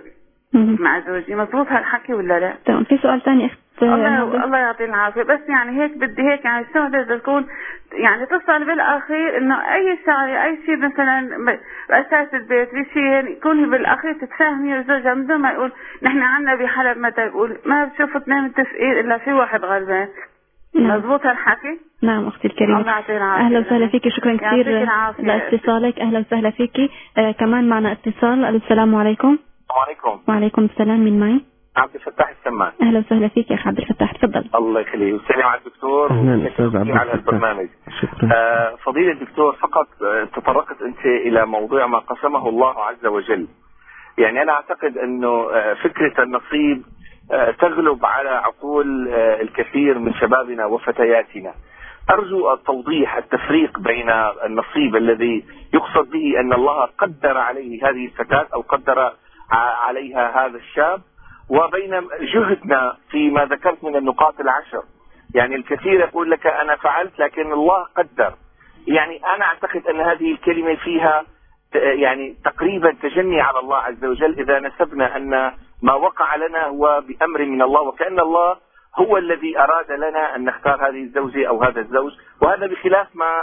مع زوجي. مضبوط هالحكي ولا لا؟ تمام. في سؤال ثاني اخت الله يعطي العافية. بس يعني هيك بدي هيك يعني الشهداء تكون يعني تصل بالاخير انه اي شغله اي شيء مثلا باساس البيت بشيء يعني يكون بالاخير تتفاهمي وزوجها من دون ما يقول نحن عنا بحلب متى يقول ما بشوف اثنين متفقين الا في واحد غلبان. مضبوط هالحكي؟ نعم اختي الكريمة. اهلا وسهلا فيك. شكرا كثير لاتصالك. اهلا وسهلا فيك. كمان معنا اتصال. السلام عليكم. وعليكم. وعليكم السلام. من معي؟ عبد الفتاح السمان. اهلا وسهلا فيك يا اخ عبد الفتاح. تفضل. الله يخليك. والسلام على الدكتور على البرنامج. شكرا. فضيلة الدكتور فقط تطرقت انت الى موضوع ما قسمه الله عز وجل. يعني انا اعتقد انه فكرة النصيب تغلب على عقول الكثير من شبابنا وفتياتنا. أرجو التوضيح التفريق بين النصيب الذي يقصد به أن الله قدر عليه هذه الفتاة أو قدر عليها هذا الشاب وبين جهدنا فيما ذكرت من النقاط 10. يعني الكثير يقول لك أنا فعلت لكن الله قدر. يعني أنا أعتقد أن هذه الكلمة فيها يعني تقريبا تجني على الله عز وجل إذا نسبنا أن ما وقع لنا هو بأمر من الله وكأن الله هو الذي أراد لنا أن نختار هذه الزوجة أو هذا الزوج. وهذا بخلاف ما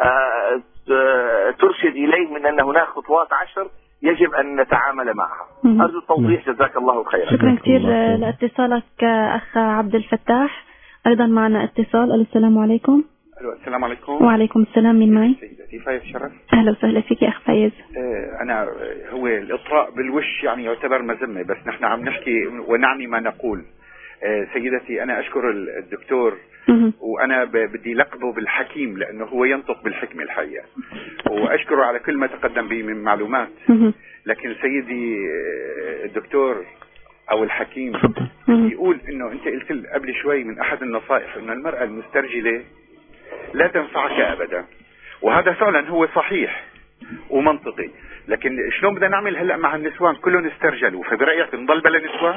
ترشد إليه من أن هناك خطوات 10 يجب أن نتعامل معها. أرجو التوضيح. جزاك الله خيرا. شكرا كثير لاتصالك أخ عبد الفتاح. أيضا معنا اتصال. السلام عليكم. السلام عليكم. وعليكم السلام. من معي؟ سيدتي فايز شرف. أهلا وسهلا فيك يا أخ فايز. أنا هو الإطراء بالوش يعني يعتبر مذمة بس نحن عم نحكي ونعني ما نقول. سيدتي أنا أشكر الدكتور وأنا بدي لقبه بالحكيم لأنه هو ينطق بالحكمة الحقيقة وأشكره على كل ما تقدم به من معلومات. لكن سيدي الدكتور أو الحكيم يقول إنه أنت قلت قبل شوي من أحد النصائح إنه المرأة المسترجلة لا تنفعك أبدا وهذا فعلا هو صحيح ومنطقي. لكن شلون بدنا نعمل هلأ مع النسوان كلهم استرجلوا فبرأيك نضل بلا نسوان؟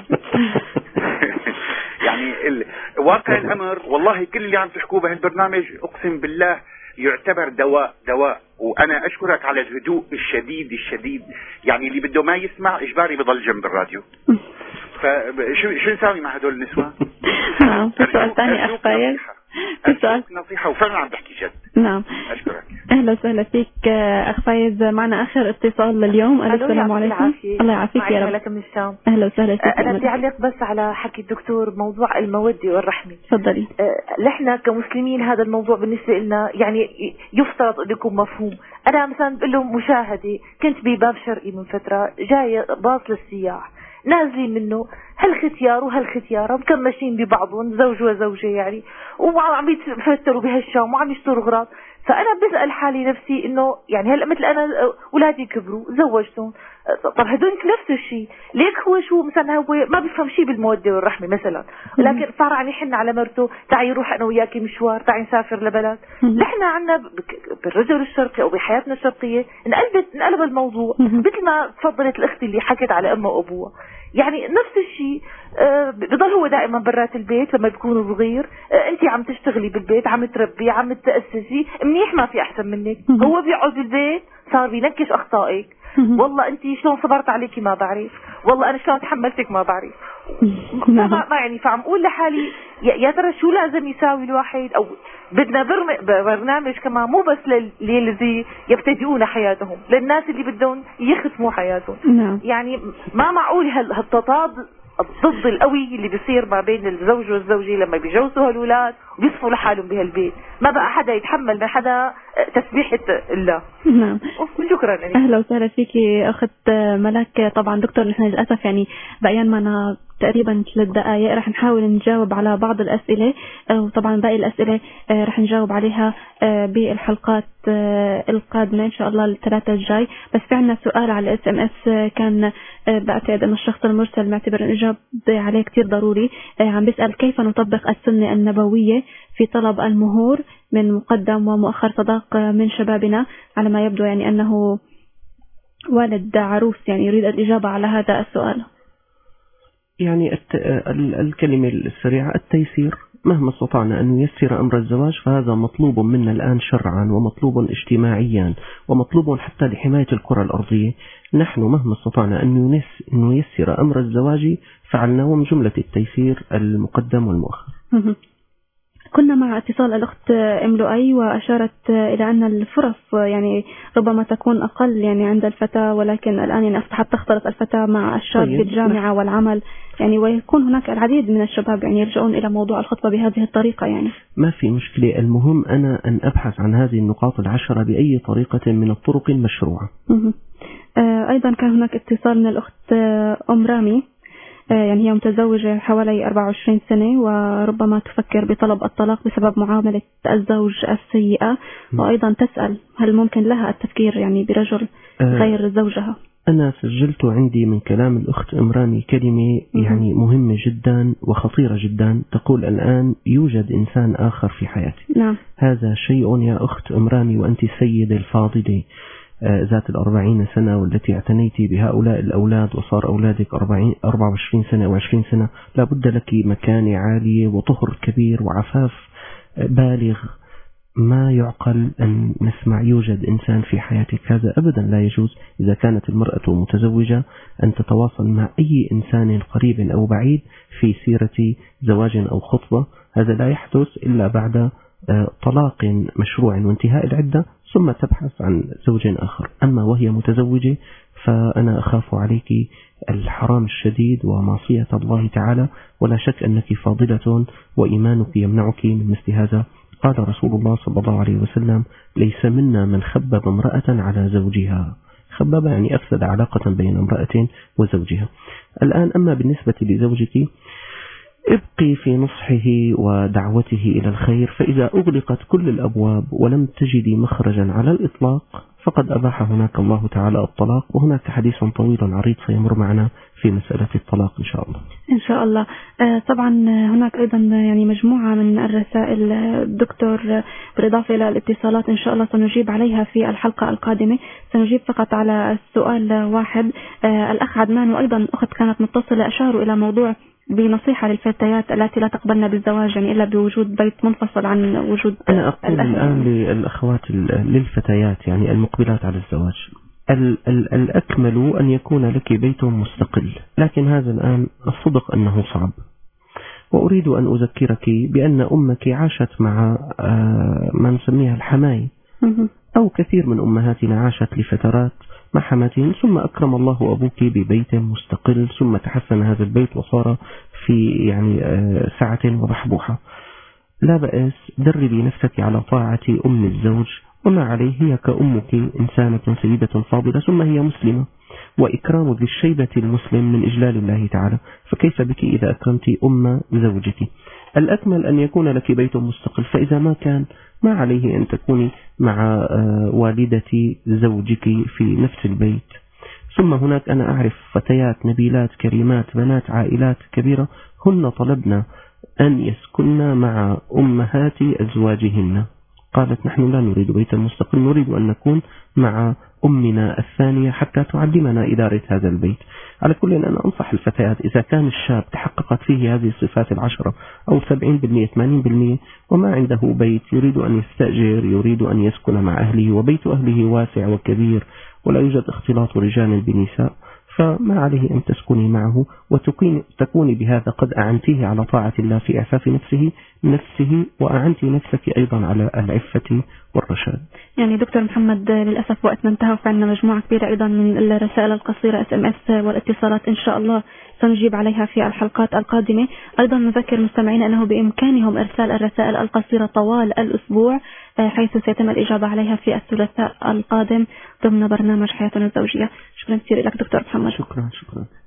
يعني واقع الأمر والله كل اللي عم تحكوه بهالبرنامج أقسم بالله يعتبر دواء وأنا أشكرك على الهدوء الشديد يعني اللي بده ما يسمع إجباري بضل جنب الراديو. فشو نساوي مع هدول النسوان؟ نعم. في سؤال ثاني أخ فايز. في سؤال نصيحة وفعلا عم بحكي جد. نعم. أشكرك. أهلا وسهلا فيك أخ فايز. معنا آخر اتصال لليوم. السلام عليكم. الله يعافيك يا رب. لك من الشام. أهلا وسهلا فيك. أنا بدي أعلق بس على حكي الدكتور موضوع المودة والرحمة. تفضلي. نحن كمسلمين هذا الموضوع بالنسبة لنا يعني يفترض أن يكون مفهوم. أنا مثلا بقول له مشاهدة كنت بباب شرقي من فترة جاية باص للسياح نازلين منه هالختيار وهالختيارة مكمشين ببعضهم زوج وزوجة يعني وعم يتفتروا بهالشام وعم يشتروا غراض. فأنا بسأل حالي نفسي إنه يعني هلا مثل أنا أولادي كبروا زوجتهم طب هدول نفس الشيء ليك هو شو مثلا هو ما بيفهم شيء بالمودة والرحمة مثلا لكن صار عم يحن على مرته تعي روح أنا وياكي مشوار تعي نسافر لبلد. نحن عنا بالرجل الشرقي أو بحياتنا الشرقية انقلب الموضوع مثل ما تفضلت الأخت اللي حكت على أمها وأبوها يعني نفس الشيء. بضل هو دائما برات البيت لما بيكونوا صغير انت عم تشتغلي بالبيت عم تربي عم تأسسي منيح ما في احسن منك. هو بيقعد بالبيت صار بينكش اخطائك والله انت شلون صبرت عليكي ما بعرف والله انا شلون تحملتك ما بعرف ما يعني. فعم اقول لحالي يا ترى شو لازم يساوي الواحد او بدنا برنامج كمان مو بس للذي يبتدئون حياتهم للناس اللي بدهم يختموا حياتهم. يعني ما معقول هالتضاد ضد القوي اللي بيصير ما بين الزوج والزوجة لما بيجوزوا هالولاد وبيصفوا لحالهم بهالبيت. ما بقى حدا يتحمل من حدا تسبيحة الله. نعم. شكرا لك. أهلا وسهلا فيكي أخت ملك. طبعا دكتور نحن للأسف يعني بقيان معنا تقريبا 3 دقائق، رح نحاول نجاوب على بعض الأسئلة، وطبعا باقي الأسئلة رح نجاوب عليها بالحلقات القادمة إن شاء الله الثلاثة الجاي. بس في عنا سؤال على SMS كان بعتقد أن الشخص المرسل معتبر الإجابة عليه كتير ضروري. عم بيسأل كيف نطبق السنة النبوية في طلب المهور من مقدم ومؤخر صداق من شبابنا، على ما يبدو يعني أنه والد عروس يعني يريد الإجابة على هذا السؤال. يعني الكلمة السريعة التيسير، مهما استطعنا أن نيسر أمر الزواج فهذا مطلوب منا الآن شرعا ومطلوب اجتماعيا ومطلوب حتى لحماية الكرة الأرضية. نحن مهما استطعنا أن نيسر أمر الزواج فعلناه من جملة التيسير المقدم والمؤخر. كنا مع اتصال الأخت أم لؤي وأشارت إلى أن الفرص يعني ربما تكون أقل يعني عند الفتاة، ولكن الآن يعني أصبحت تختلط الفتاة مع الشاب بالجامعة والعمل يعني، ويكون هناك العديد من الشباب يعني يلجؤون إلى موضوع الخطبة بهذه الطريقة يعني. ما في مشكلة، المهم أنا أن أبحث عن هذه النقاط 10 بأي طريقة من الطرق المشروعة. أيضا كان هناك اتصال من الأخت أم رامي، يعني هي متزوجة حوالي 24 سنة وربما تفكر بطلب الطلاق بسبب معاملة الزوج السيئة، وأيضا تسأل هل ممكن لها التفكير يعني برجل غير زوجها. أنا سجلت عندي من كلام الأخت أمراني كلمة يعني مهمة جدا وخطيرة جدا، تقول الآن يوجد إنسان آخر في حياتي. نعم. هذا شيء يا أخت أمراني وأنت السيدة الفاضلة ذات 40 سنة والتي اعتنيتي بهؤلاء الأولاد وصار أولادك 24 سنة أو 20 سنة، لابد لك مكانة عالية وطهر كبير وعفاف بالغ. ما يعقل أن نسمع يوجد إنسان في حياتك، هذا أبدا لا يجوز. إذا كانت المرأة متزوجة أن تتواصل مع أي إنسان قريب أو بعيد في سيرة زواج أو خطبة، هذا لا يحدث إلا بعد طلاق مشروع وانتهاء العدة ثم تبحث عن زوج آخر. أما وهي متزوجة فأنا أخاف عليك الحرام الشديد ومعصية الله تعالى، ولا شك أنك فاضلة وإيمانك يمنعك من مثل هذا. قال رسول الله صلى الله عليه وسلم: ليس منا من خبب امرأة على زوجها. خبب يعني أفسد علاقة بين امرأة وزوجها. الآن أما بالنسبة لزوجك، ابقي في نصحه ودعوته إلى الخير، فإذا أغلقت كل الأبواب ولم تجدي مخرجا على الإطلاق فقد أباح هناك الله تعالى الطلاق، وهناك حديث طويل عريض سيمر معنا في مسألة الطلاق إن شاء الله. إن شاء الله. طبعا هناك أيضا يعني مجموعة من الرسائل دكتور بالإضافة إلى الاتصالات إن شاء الله سنجيب عليها في الحلقة القادمة. سنجيب فقط على السؤال واحد. الأخ عدنان وأيضا أخت كانت متصلة أشاروا إلى موضوع بنصيحة للفتيات التي لا تقبلن بالزواج يعني إلا بوجود بيت منفصل عن وجود أنا أقول الآن للأخوات للفتيات يعني المقبلات على الزواج، الأكمل أن يكون لك بيت مستقل، لكن هذا الآن الصدق أنه صعب. وأريد أن أذكرك بأن أمك عاشت مع ما نسميها الحماي، أو كثير من أمهاتنا عاشت لفترات مع حماتهم، ثم أكرم الله أبوك ببيت مستقل، ثم تحسن هذا البيت وصار في يعني سعة وبحبوحة. لا بأس، دربي نفسك على طاعة أم الزوج، وما عليه هي كأمك إنسانة سيدة فاضلة، ثم هي مسلمة، وإكرام ذي الشيبة المسلم من إجلال الله تعالى، فكيف بك إذا أكرمت أم زوجك؟ الأكمل أن يكون لك بيت مستقل، فإذا ما كان ما عليه أن تكوني مع والدة زوجك في نفس البيت. ثم هناك أنا أعرف فتيات نبيلات كريمات بنات عائلات كبيرة هن طلبنا أن يسكنن مع أمهات أزواجهن، قالت نحن لا نريد بيتا مستقل، نريد أن نكون مع أمنا الثانية حتى تعلمنا إدارة هذا البيت. على كل أنا أنصح الفتيات إذا كان الشاب تحققت فيه هذه الصفات 10 أو 70% 80% وما عنده بيت، يريد أن يستأجر، يريد أن يسكن مع أهله، وبيت أهله واسع وكبير ولا يوجد اختلاط رجال بنساء، فما عليه أن تسكني معه وتكوني بهذا قد أعنتيه على طاعة الله في إعفاف نفسه وأعنت نفسك أيضا على العفة والرشاد. يعني دكتور محمد للأسف وقتنا انتهى، وفعلنا مجموعة كبيرة أيضا من الرسائل القصيرة SMS والاتصالات إن شاء الله سنجيب عليها في الحلقات القادمة. أيضا نذكر مستمعينا أنه بإمكانهم إرسال الرسائل القصيرة طوال الأسبوع، حيث سيتم الإجابة عليها في الثلاثاء القادم ضمن برنامج حياتنا الزوجية. شكرا كثير لك دكتور محمد. شكرا.